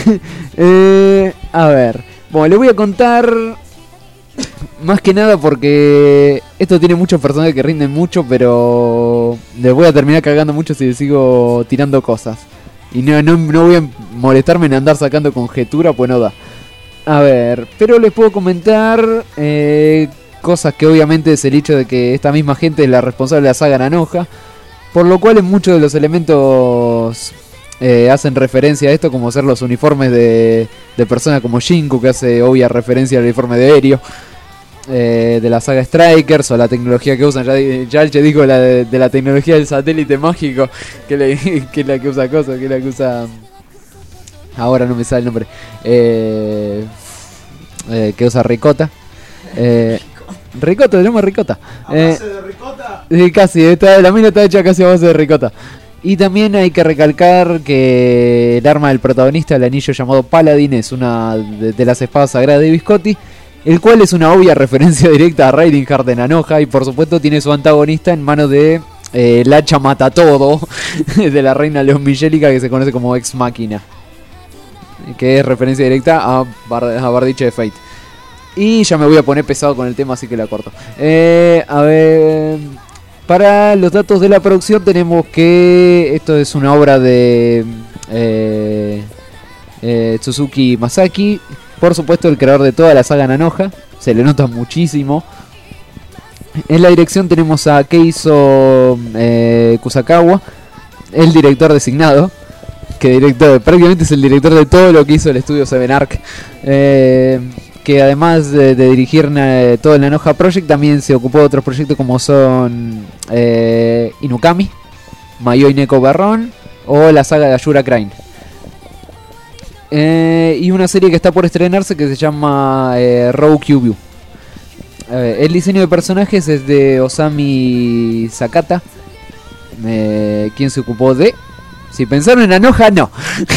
A ver, bueno, les voy a contar más que nada porque esto tiene muchos personajes que rinden mucho, pero les voy a terminar cagando mucho si les sigo tirando cosas. Y no voy a molestarme en andar sacando conjetura, pues no da. A ver, pero les puedo comentar cosas que obviamente es el hecho de que esta misma gente es la responsable de la saga Nanoja, por lo cual en muchos de los elementos hacen referencia a esto, como ser los uniformes de personas como Shinku, que hace obvia referencia al uniforme de Aereo, de la saga Strikers, o la tecnología que usan. Ya dijo de la tecnología del satélite mágico, que es la que usa cosas, que es la que usa... Ahora no me sale el nombre. Que usa Ricota. Ricota, se llama Ricota. ¿A base de ricota? Sí, casi. La mina está hecha casi a base de Ricota. Y también hay que recalcar que el arma del protagonista, el anillo llamado Paladin, es una de las espadas sagradas de Biscotti, el cual es una obvia referencia directa a Reinhardt de Nanoja, y por supuesto tiene su antagonista en manos de el hacha matatodo de la reina León Millérica, que se conoce como Ex Máquina, que es referencia directa a Bardiche de Fate. Y ya me voy a poner pesado con el tema, así que la corto. A ver, para los datos de la producción tenemos que esto es una obra de Suzuki Masaki, por supuesto el creador de toda la saga Nanoja, se le nota muchísimo. En la dirección tenemos a Keizo Kusakawa, el director designado, que prácticamente es el director de todo lo que hizo el estudio Seven Arc, que además de dirigir todo el Nanoja Project, también se ocupó de otros proyectos como son Inukami, Mayoi Neko Barron o la saga de Ashura Crane. Y una serie que está por estrenarse que se llama Row Kyubyu. El diseño de personajes es de Osami Sakata, quien se ocupó de... Si pensaron en Nanoja, no.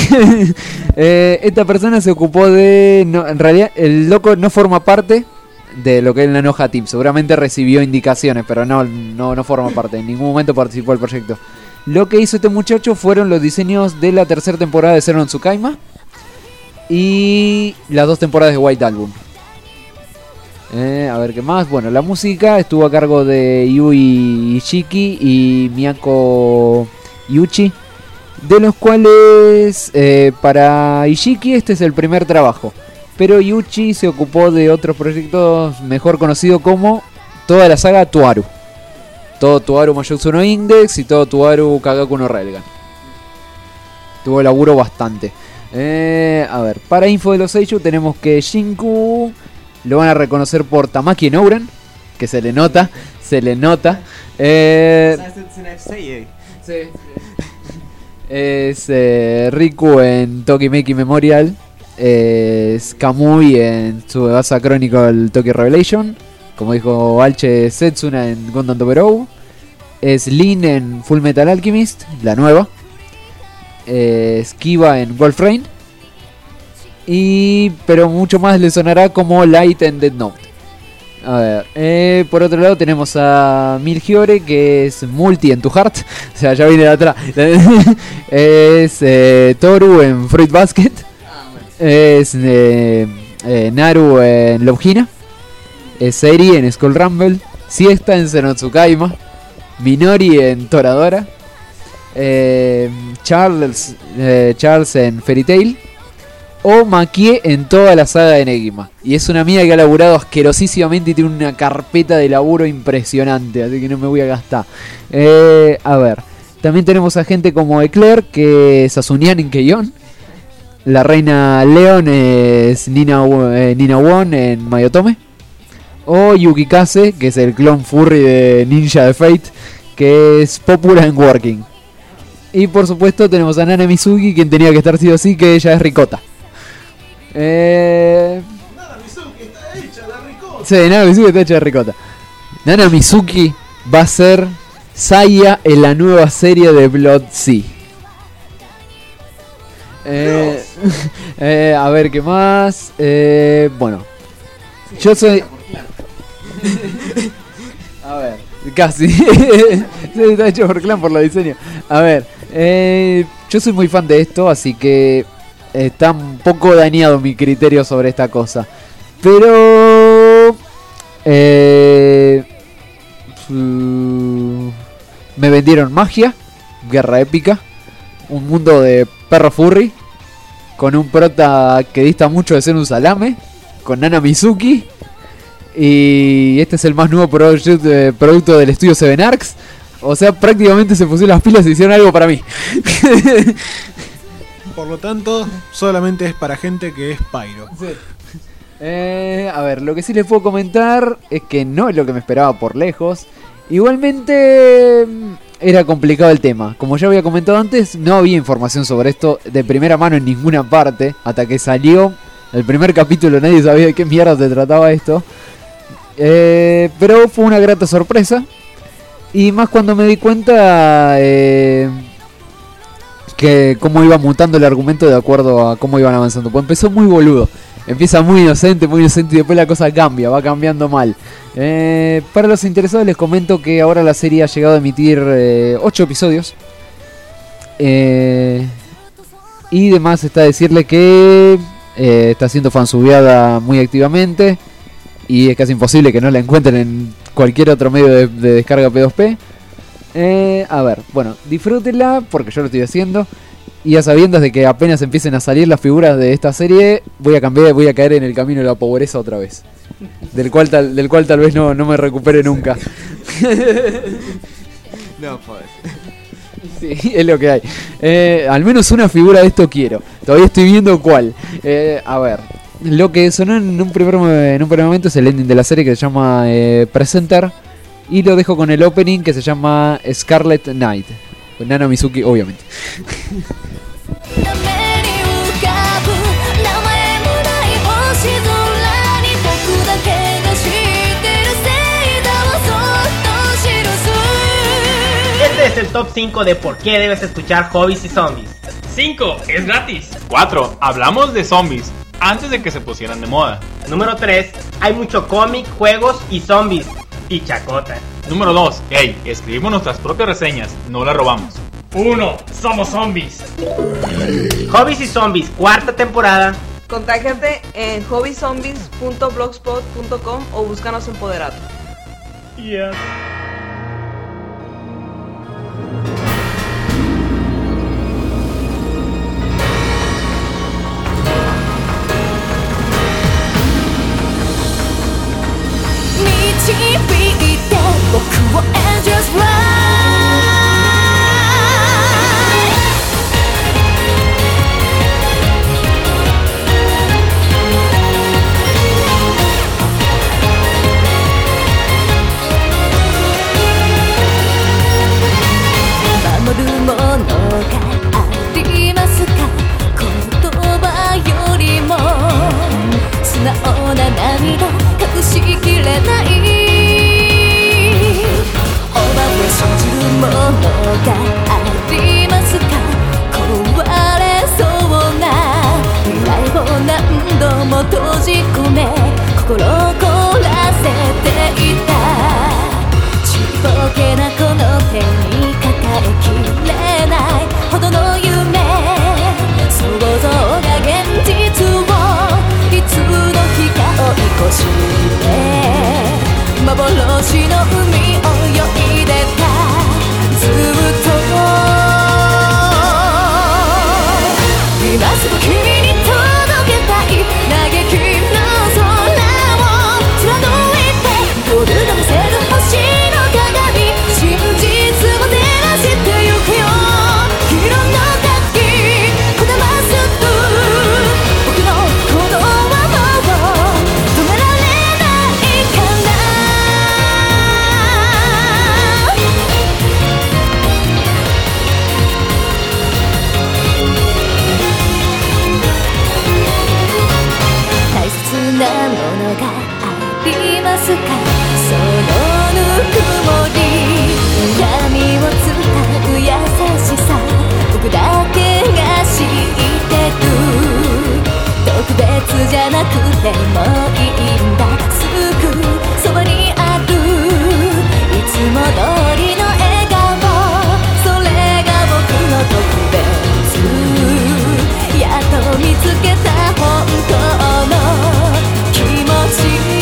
Esta persona se ocupó de... No, en realidad, el loco no forma parte de lo que es el Nanoja Team. Seguramente recibió indicaciones, pero no forma parte. En ningún momento participó del proyecto. Lo que hizo este muchacho fueron los diseños de la tercera temporada de Zero no Tsukaima y las 2 temporadas de White Album. A ver qué más. Bueno, la música estuvo a cargo de Yui Ishiki y Miyako Yuchi, de los cuales para Ishiki este es el primer trabajo, pero Yuchi se ocupó de otros proyectos mejor conocidos como toda la saga Tuaru, todo Tuaru Mayotsu no Index y todo Tuaru Kagaku no Railgun. Tuvo laburo bastante. A ver, para info de los Seiyuu tenemos que Shinku lo van a reconocer por Tamaki Nouran, que se le nota. Sí. Es Riku en Tokimeki Memorial. Es Kamui en Tsubasa Chronicle Tokyo Revelation. Como dijo Alche, Setsuna en Gundam Double. Es Lin en Full Metal Alchemist, la nueva. Es Kiba en Wolf Rain. Pero mucho más le sonará como Light en Death Note. A ver, por otro lado tenemos a Milhiore, que es Multi en Tu Heart. O sea, ya viene de atrás. Es Toru en Fruit Basket. Es Naru en Love Hina. Es Eri en Skull Rumble. Siesta en Zenotsukaima. Minori en Toradora. Charles en Fairy Tail. O Makie en toda la saga de Negima. Y es una mina que ha laburado asquerosísimamente y tiene una carpeta de laburo impresionante. Así que no me voy a gastar. A ver. También tenemos a gente como Eclair, que es Asunian en Keion. La reina Leon es Nina Won en Mayotome. O Yukikase, que es el clon furry de Ninja de Fate, que es Popura en Working. Y por supuesto tenemos a Nana Mizuki, quien tenía que estar sí o sí, que ella es Ricota. Nana Mizuki está hecha de ricota. Sí, Nana Mizuki está hecha de ricota. Nana Mizuki va a ser Saya en la nueva serie de Blood Sea. A ver qué más. Bueno, yo soy. A ver, casi. Está hecho por Clan por los diseños. A ver, yo soy muy fan de esto, así que está un poco dañado mi criterio sobre esta cosa. Pero me vendieron magia, guerra épica, un mundo de perro furry, con un prota que dista mucho de ser un salame, con Nana Mizuki. Y este es el más nuevo producto del estudio Seven Arcs. O sea, prácticamente se pusieron las pilas y hicieron algo para mí. Por lo tanto, solamente es para gente que es Pyro. Sí. A ver, lo que sí les puedo comentar es que no es lo que me esperaba por lejos. Igualmente era complicado el tema. Como ya había comentado antes, no había información sobre esto de primera mano en ninguna parte. Hasta que salió el primer capítulo nadie sabía de qué mierda se trataba esto. Pero fue una grata sorpresa. Y más cuando me di cuenta que cómo iba mutando el argumento de acuerdo a cómo iban avanzando. Pues empezó muy boludo. Empieza muy inocente y después la cosa cambia, va cambiando mal. Para los interesados les comento que ahora la serie ha llegado a emitir 8 episodios. Y demás está decirle que está siendo fansubeada muy activamente. Y es casi imposible que no la encuentren en cualquier otro medio de descarga P2P. A ver, bueno, disfrútenla porque yo lo estoy haciendo. Y a sabiendas de que apenas empiecen a salir las figuras de esta serie, voy a caer en el camino de la pobreza otra vez. Del cual tal vez no me recupere nunca. No, joder. Sí, es lo que hay. Al menos una figura de esto quiero. Todavía estoy viendo cuál. A ver, lo que sonó en un primer momento es el ending de la serie que se llama Presenter. Y lo dejo con el opening que se llama Scarlet Knight. Con Nana Mizuki, obviamente. Este es el top 5 de por qué debes escuchar Hobbies y Zombies. 5. Es gratis. 4. Hablamos de zombies antes de que se pusieran de moda. Número 3. Hay mucho cómic, juegos y zombies. Y chacota. Número 2. Hey, escribimos nuestras propias reseñas, no las robamos. 1. Somos zombies. Hobbies y Zombies, 4ª temporada. Contáctate en hobbyzombies.blogspot.com o búscanos en Poderato. Yeah. がありますか。壊れそうな未来を何度も閉じ込め心凍らせていた。ちっぽけなこの手に抱えきれないほどの夢、想像が現実をいつの日か追い越して幻の海を泳いでた。ずっと今すぐ君に届けたい嘆きの空を貫いて夜が見せる星の鏡、真実を照らしてゆくよ。色の滝こだまする僕の鼓動はもう止められないから。大切なものがありますか。そのぬくもり闇を伝う優しさ、僕だけが知ってる。特別じゃなくてもいいんだ、すぐそばにあるいつも通りの笑顔、それが僕の特別。やっと見つけた本当の気持ち。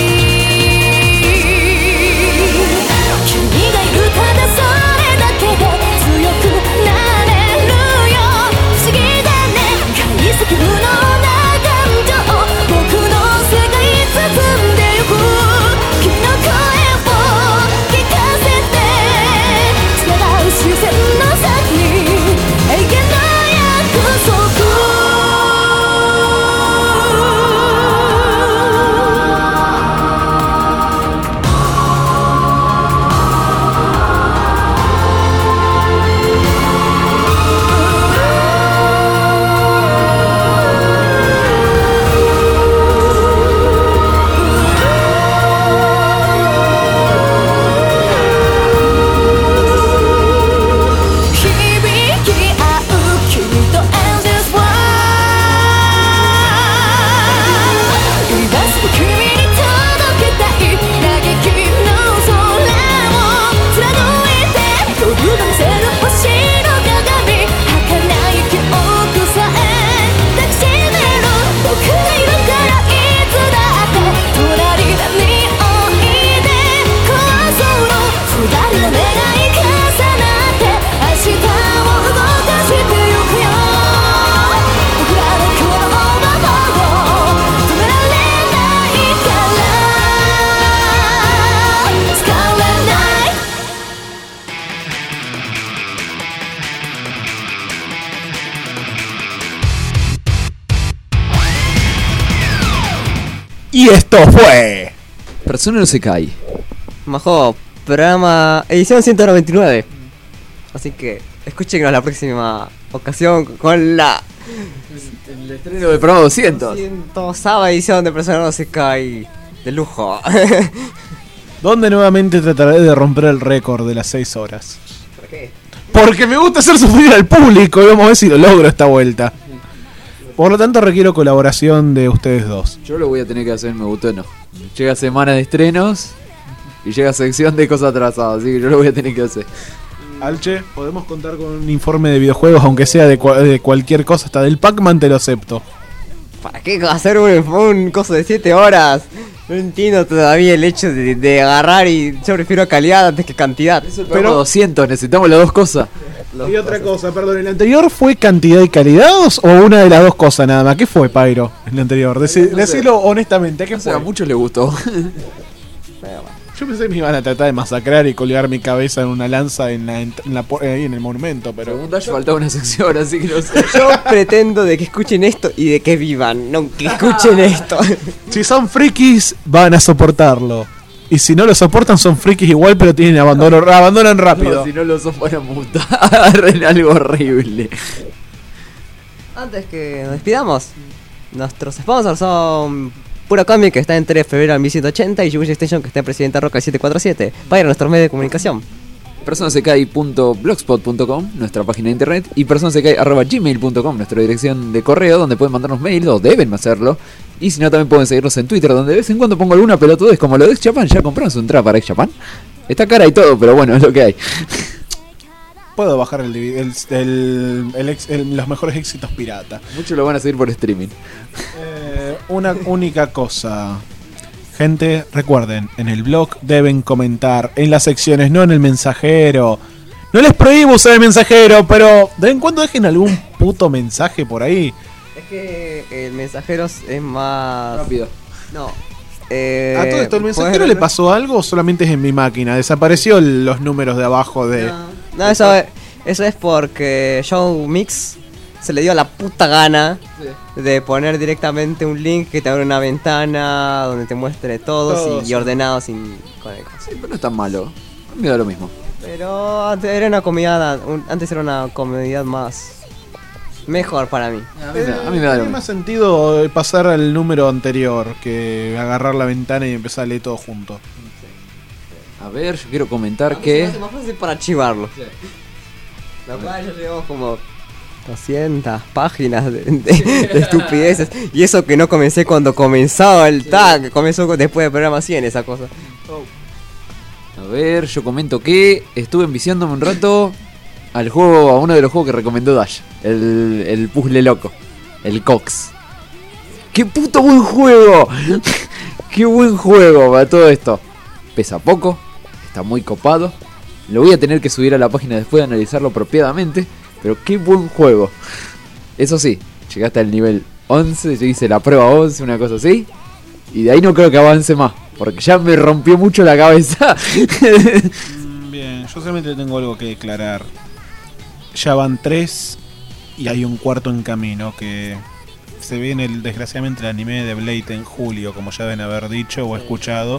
君がいるただそれだけで強くなれるよ。不思議だね、解析不能な感情、僕の世界包んでゆく。君の声を聞かせて、つながる視線の先に永遠の約束。 Y esto fue Persona no se cae. Majo, programa edición 199. Así que escúchenos la próxima ocasión con el estreno del programa 200. 200ª edición de Persona no se cae. De lujo. Donde nuevamente trataré de romper el récord de las 6 horas. ¿Por qué? Porque me gusta hacer sufrir al público y vamos a ver si lo logro esta vuelta. Por lo tanto requiero colaboración de ustedes dos. Yo lo voy a tener que hacer, me gustó no. Llega semana de estrenos y llega sección de cosas atrasadas, así que yo lo voy a tener que hacer. Alche, podemos contar con un informe de videojuegos, aunque sea de cualquier cosa, hasta del Pac-Man te lo acepto. ¿Para qué hacer un coso de 7 horas? No entiendo todavía el hecho de agarrar y yo prefiero calidad antes que cantidad. Pero 200, necesitamos las dos cosas. Y otra cosa, perdón, ¿el anterior fue cantidad y calidad o una de las dos cosas nada más? ¿Qué fue, Pyro, el anterior? Decilo honestamente, ¿qué fue? A muchos les gustó. Yo pensé que me iban a tratar de masacrar y colgar mi cabeza en una lanza ahí en el monumento, pero... Según Dash faltaba una sección, así que no sé. Yo pretendo de que escuchen esto y de que vivan, no que escuchen esto. Si son frikis, van a soportarlo. Y si no lo soportan, son frikis igual, pero tienen abandonan rápido. No, si no lo soportan, mutar en algo horrible. Antes que nos despidamos, nuestros sponsors son Pura Comic, que está en 3 de febrero al 1180, y Yuji Station, que está en Presidenta Roca 747. Para nuestros medios de comunicación. personasekai.blogspot.com, nuestra página de internet, y personasekai@gmail.com, nuestra dirección de correo, donde pueden mandarnos mails, o deben hacerlo. Y si no, también pueden seguirnos en Twitter, donde de vez en cuando pongo alguna pelotudez como lo de X-Japan. ¿Ya compraron su entrada para X-Japan? Está cara y todo, pero bueno, es lo que hay. Puedo bajar los mejores éxitos pirata. Muchos lo van a seguir por streaming. Una única cosa. Gente, recuerden, en el blog deben comentar en las secciones, no en el mensajero. No les prohíbo usar el mensajero, pero de vez en cuando dejen algún puto mensaje por ahí. Es que el mensajero es más rápido. No. A todo esto, ¿el mensajero le pasó algo o solamente es en mi máquina? Desapareció los números de abajo de... No, eso es porque Joe Mix se le dio la puta gana de poner directamente un link que te abre una ventana donde te muestre todos y ordenado sin con el coso. Sí, pero no es tan malo. A mí me da lo mismo. Pero antes era una comunidad más mejor para mí. A mí me da lo Tiene mismo. más sentido pasar al número anterior que agarrar la ventana y empezar a leer todo junto. A ver, yo quiero comentar que... Es más fácil para archivarlo. Lo cual ya llevamos como 200 páginas de estupideces. Y eso que no comencé cuando comenzaba el tag, comenzó después del programa 100 esa cosa. A ver, yo comento que estuve enviciándome un rato a uno de los juegos que recomendó Dash. El puzzle loco. El Cox. ¡Qué puto buen juego! ¡Qué buen juego para todo esto! Pesa poco, está muy copado. Lo voy a tener que subir a la página después de analizarlo apropiadamente. Pero qué buen juego. Eso sí, llegaste al nivel 11, yo hice la prueba 11, una cosa así. Y de ahí no creo que avance más, porque ya me rompió mucho la cabeza. Bien, yo solamente tengo algo que declarar. Ya van 3 y hay un cuarto en camino, que se viene desgraciadamente el anime de Blade en julio, como ya deben haber dicho o escuchado.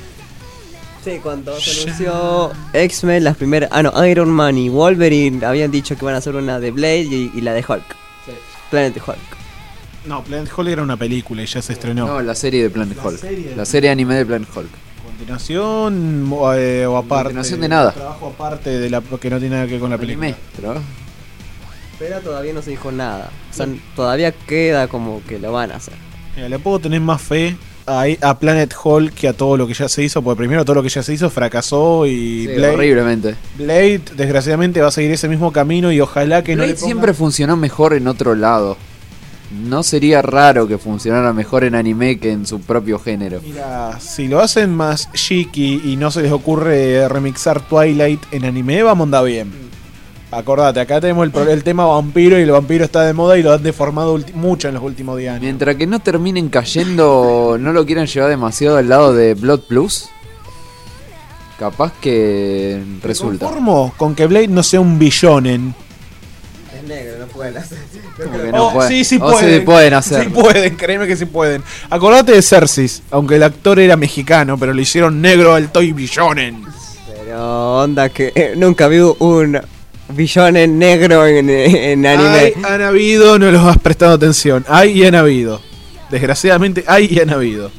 Sí, cuando se anunció X-Men, las primeras... Iron Man y Wolverine habían dicho que van a hacer una de Blade y la de Hulk. Sí. Planet Hulk. No, Planet Hulk era una película y ya se estrenó. No, la serie de Planet Hulk. La serie anime de Planet Hulk. ¿Continuación o aparte? Continuación de nada. Trabajo aparte de la que no tiene nada que ver con la película. Pero todavía no se dijo nada. O sea, todavía queda como que lo van a hacer. Mira, le puedo tener más fe a Planet Hulk que a todo lo que ya se hizo, porque primero todo lo que ya se hizo fracasó y sí, horriblemente. Blade desgraciadamente va a seguir ese mismo camino y ojalá que Blade no le siempre funcionó mejor en otro lado. No sería raro que funcionara mejor en anime que en su propio género. Mira, si lo hacen más chiqui y no se les ocurre remixar Twilight en anime, vamos a andar bien. Acordate, acá tenemos el tema vampiro y el vampiro está de moda y lo han deformado mucho en los últimos 10 años. Mientras que no terminen cayendo, no lo quieran llevar demasiado al lado de Blood Plus, capaz que resulta. Me conformo con que Blade no sea un billonen. Es negro, no pueden hacer. Sí pueden hacer. Sí pueden, créeme que sí pueden. Acordate de Cersei, aunque el actor era mexicano, pero le hicieron negro al Toy Billonen. Pero onda que nunca vi un billonen negro en anime. Han habido, no los has prestado atención. Hay y han habido. Desgraciadamente hay y han habido.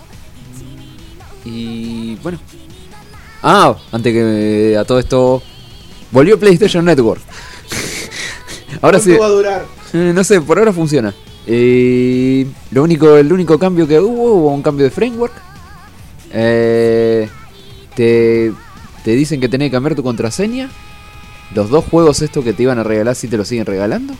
Y bueno. Antes que a todo esto, volvió PlayStation Network. Ahora sí. ¿Cuánto va a durar? No sé, por ahora funciona. El único cambio que hubo un cambio de framework. Te dicen que tenés que cambiar tu contraseña. Los 2 juegos estos que te iban a regalar sí te los siguen regalando.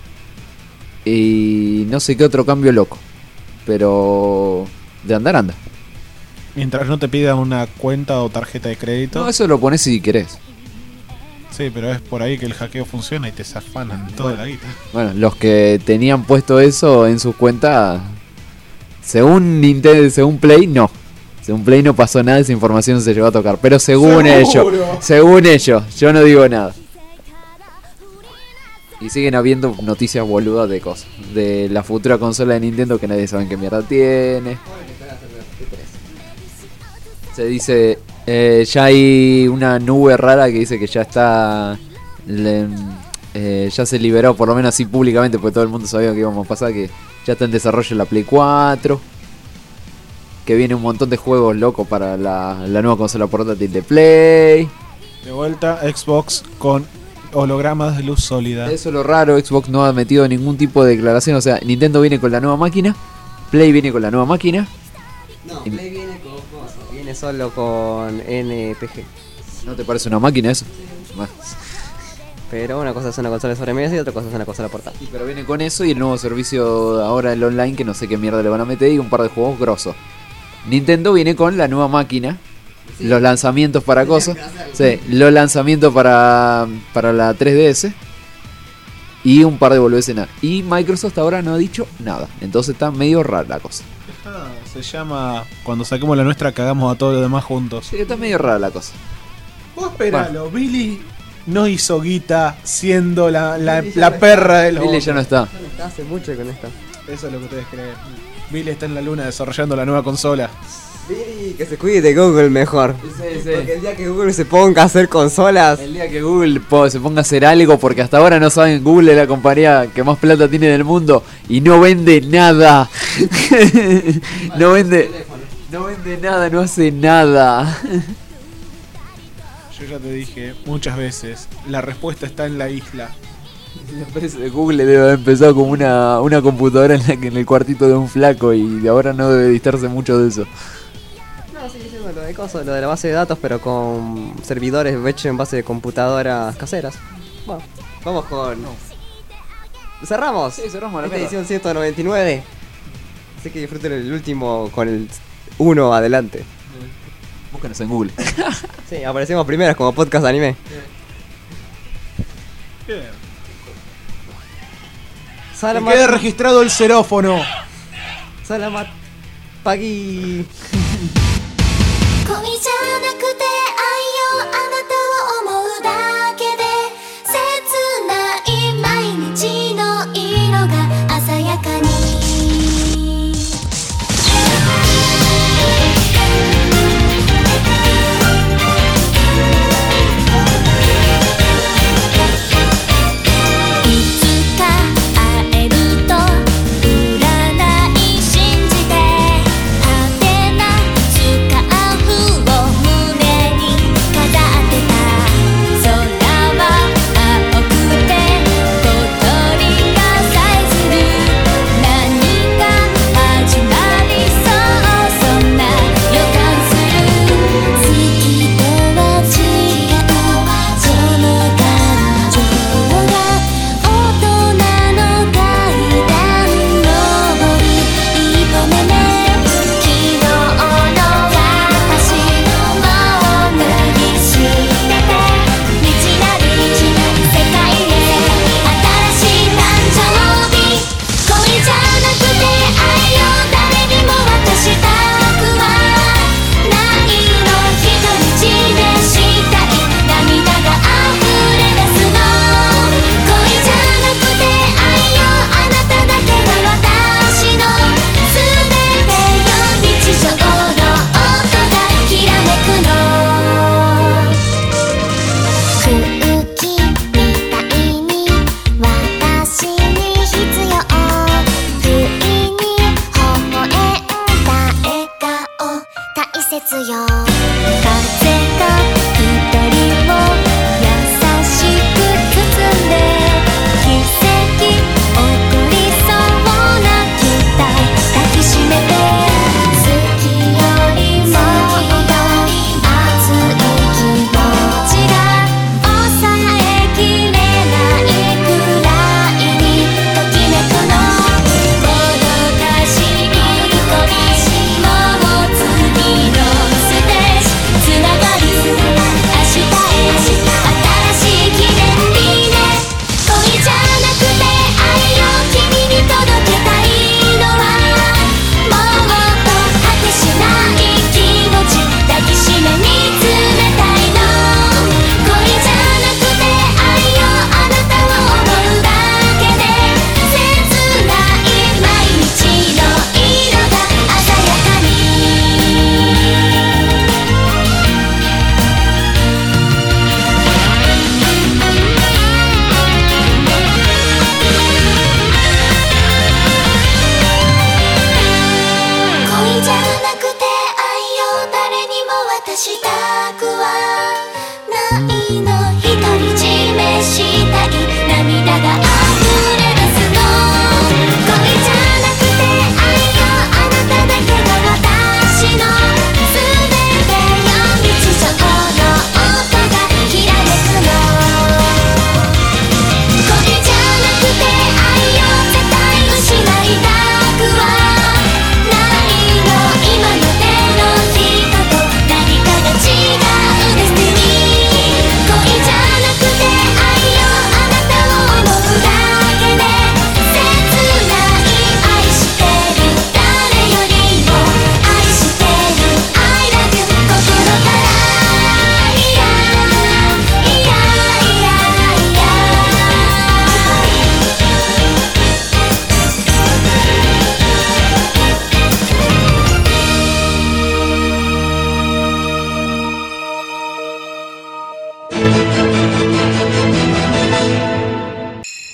Y no sé qué otro cambio loco. Pero de andar anda. Mientras no te pida una cuenta o tarjeta de crédito. No, eso lo pones si querés. Sí, pero es por ahí que el hackeo funciona y te zafanan toda la guita. Bueno, los que tenían puesto eso en sus cuentas, según Nintendo, según Play, no. Según Play no pasó nada, esa información no se llegó a tocar. Pero según ellos, yo no digo nada. Y siguen habiendo noticias boludas de cosas. De la futura consola de Nintendo que nadie sabe qué mierda tiene. Se dice, ya hay una nube rara que dice que ya está... ya se liberó, por lo menos así públicamente, porque todo el mundo sabía que íbamos a pasar, que ya está en desarrollo la Play 4. Que viene un montón de juegos locos para la nueva consola portátil de Play. De vuelta, Xbox con hologramas de luz sólida. Eso es lo raro, Xbox no ha metido ningún tipo de declaración. O sea, Nintendo viene con la nueva máquina, Play viene con la nueva máquina. No, Play viene con cosas, viene solo con NPG. ¿No te parece una máquina eso? Pero una cosa es una consola de sobremesa y otra cosa es una consola portátil. Pero viene con eso y el nuevo servicio ahora, el online, que no sé qué mierda le van a meter, y un par de juegos grosos. Nintendo viene con la nueva máquina, los lanzamientos para cosas, sí, los lanzamientos para la 3DS y un par de boludeces. Y Microsoft ahora no ha dicho nada, entonces está medio rara la cosa. Se llama cuando saquemos la nuestra cagamos a todos los demás juntos. Sí, está medio rara la cosa. Vos esperalo, Billy no hizo guita siendo la perra de los Billy ya no está. Hace mucho con esta. Eso es lo que ustedes creen. Billy está en la luna desarrollando la nueva consola. Billy, que se cuide de Google mejor. Sí. Porque el día que Google se ponga a hacer consolas. El día que Google se ponga a hacer algo, porque hasta ahora no saben, Google es la compañía que más plata tiene del mundo y no vende nada. no vende nada, no hace nada. Yo ya te dije muchas veces, la respuesta está en la isla. Google debe haber empezado como una computadora en el cuartito de un flaco y de ahora no debe distarse mucho de eso. No, sigue siendo lo de la base de datos, pero con servidores hechos en base de computadoras caseras. Bueno, vamos con... ¿Cerramos? Sí, cerramos la esta mierda. edición 199. Así que disfruten el último con el 1 adelante. Búscanos en Google. Sí, aparecemos primeros como podcast de anime. Bien. Salamat. Que quede registrado el serófono. Salamat Pagi. 恋じゃなくて愛よあなたを思うだけで切ない毎日の色が鮮やかにいつか会えると占い信じて果てな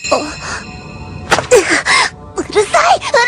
うるさい。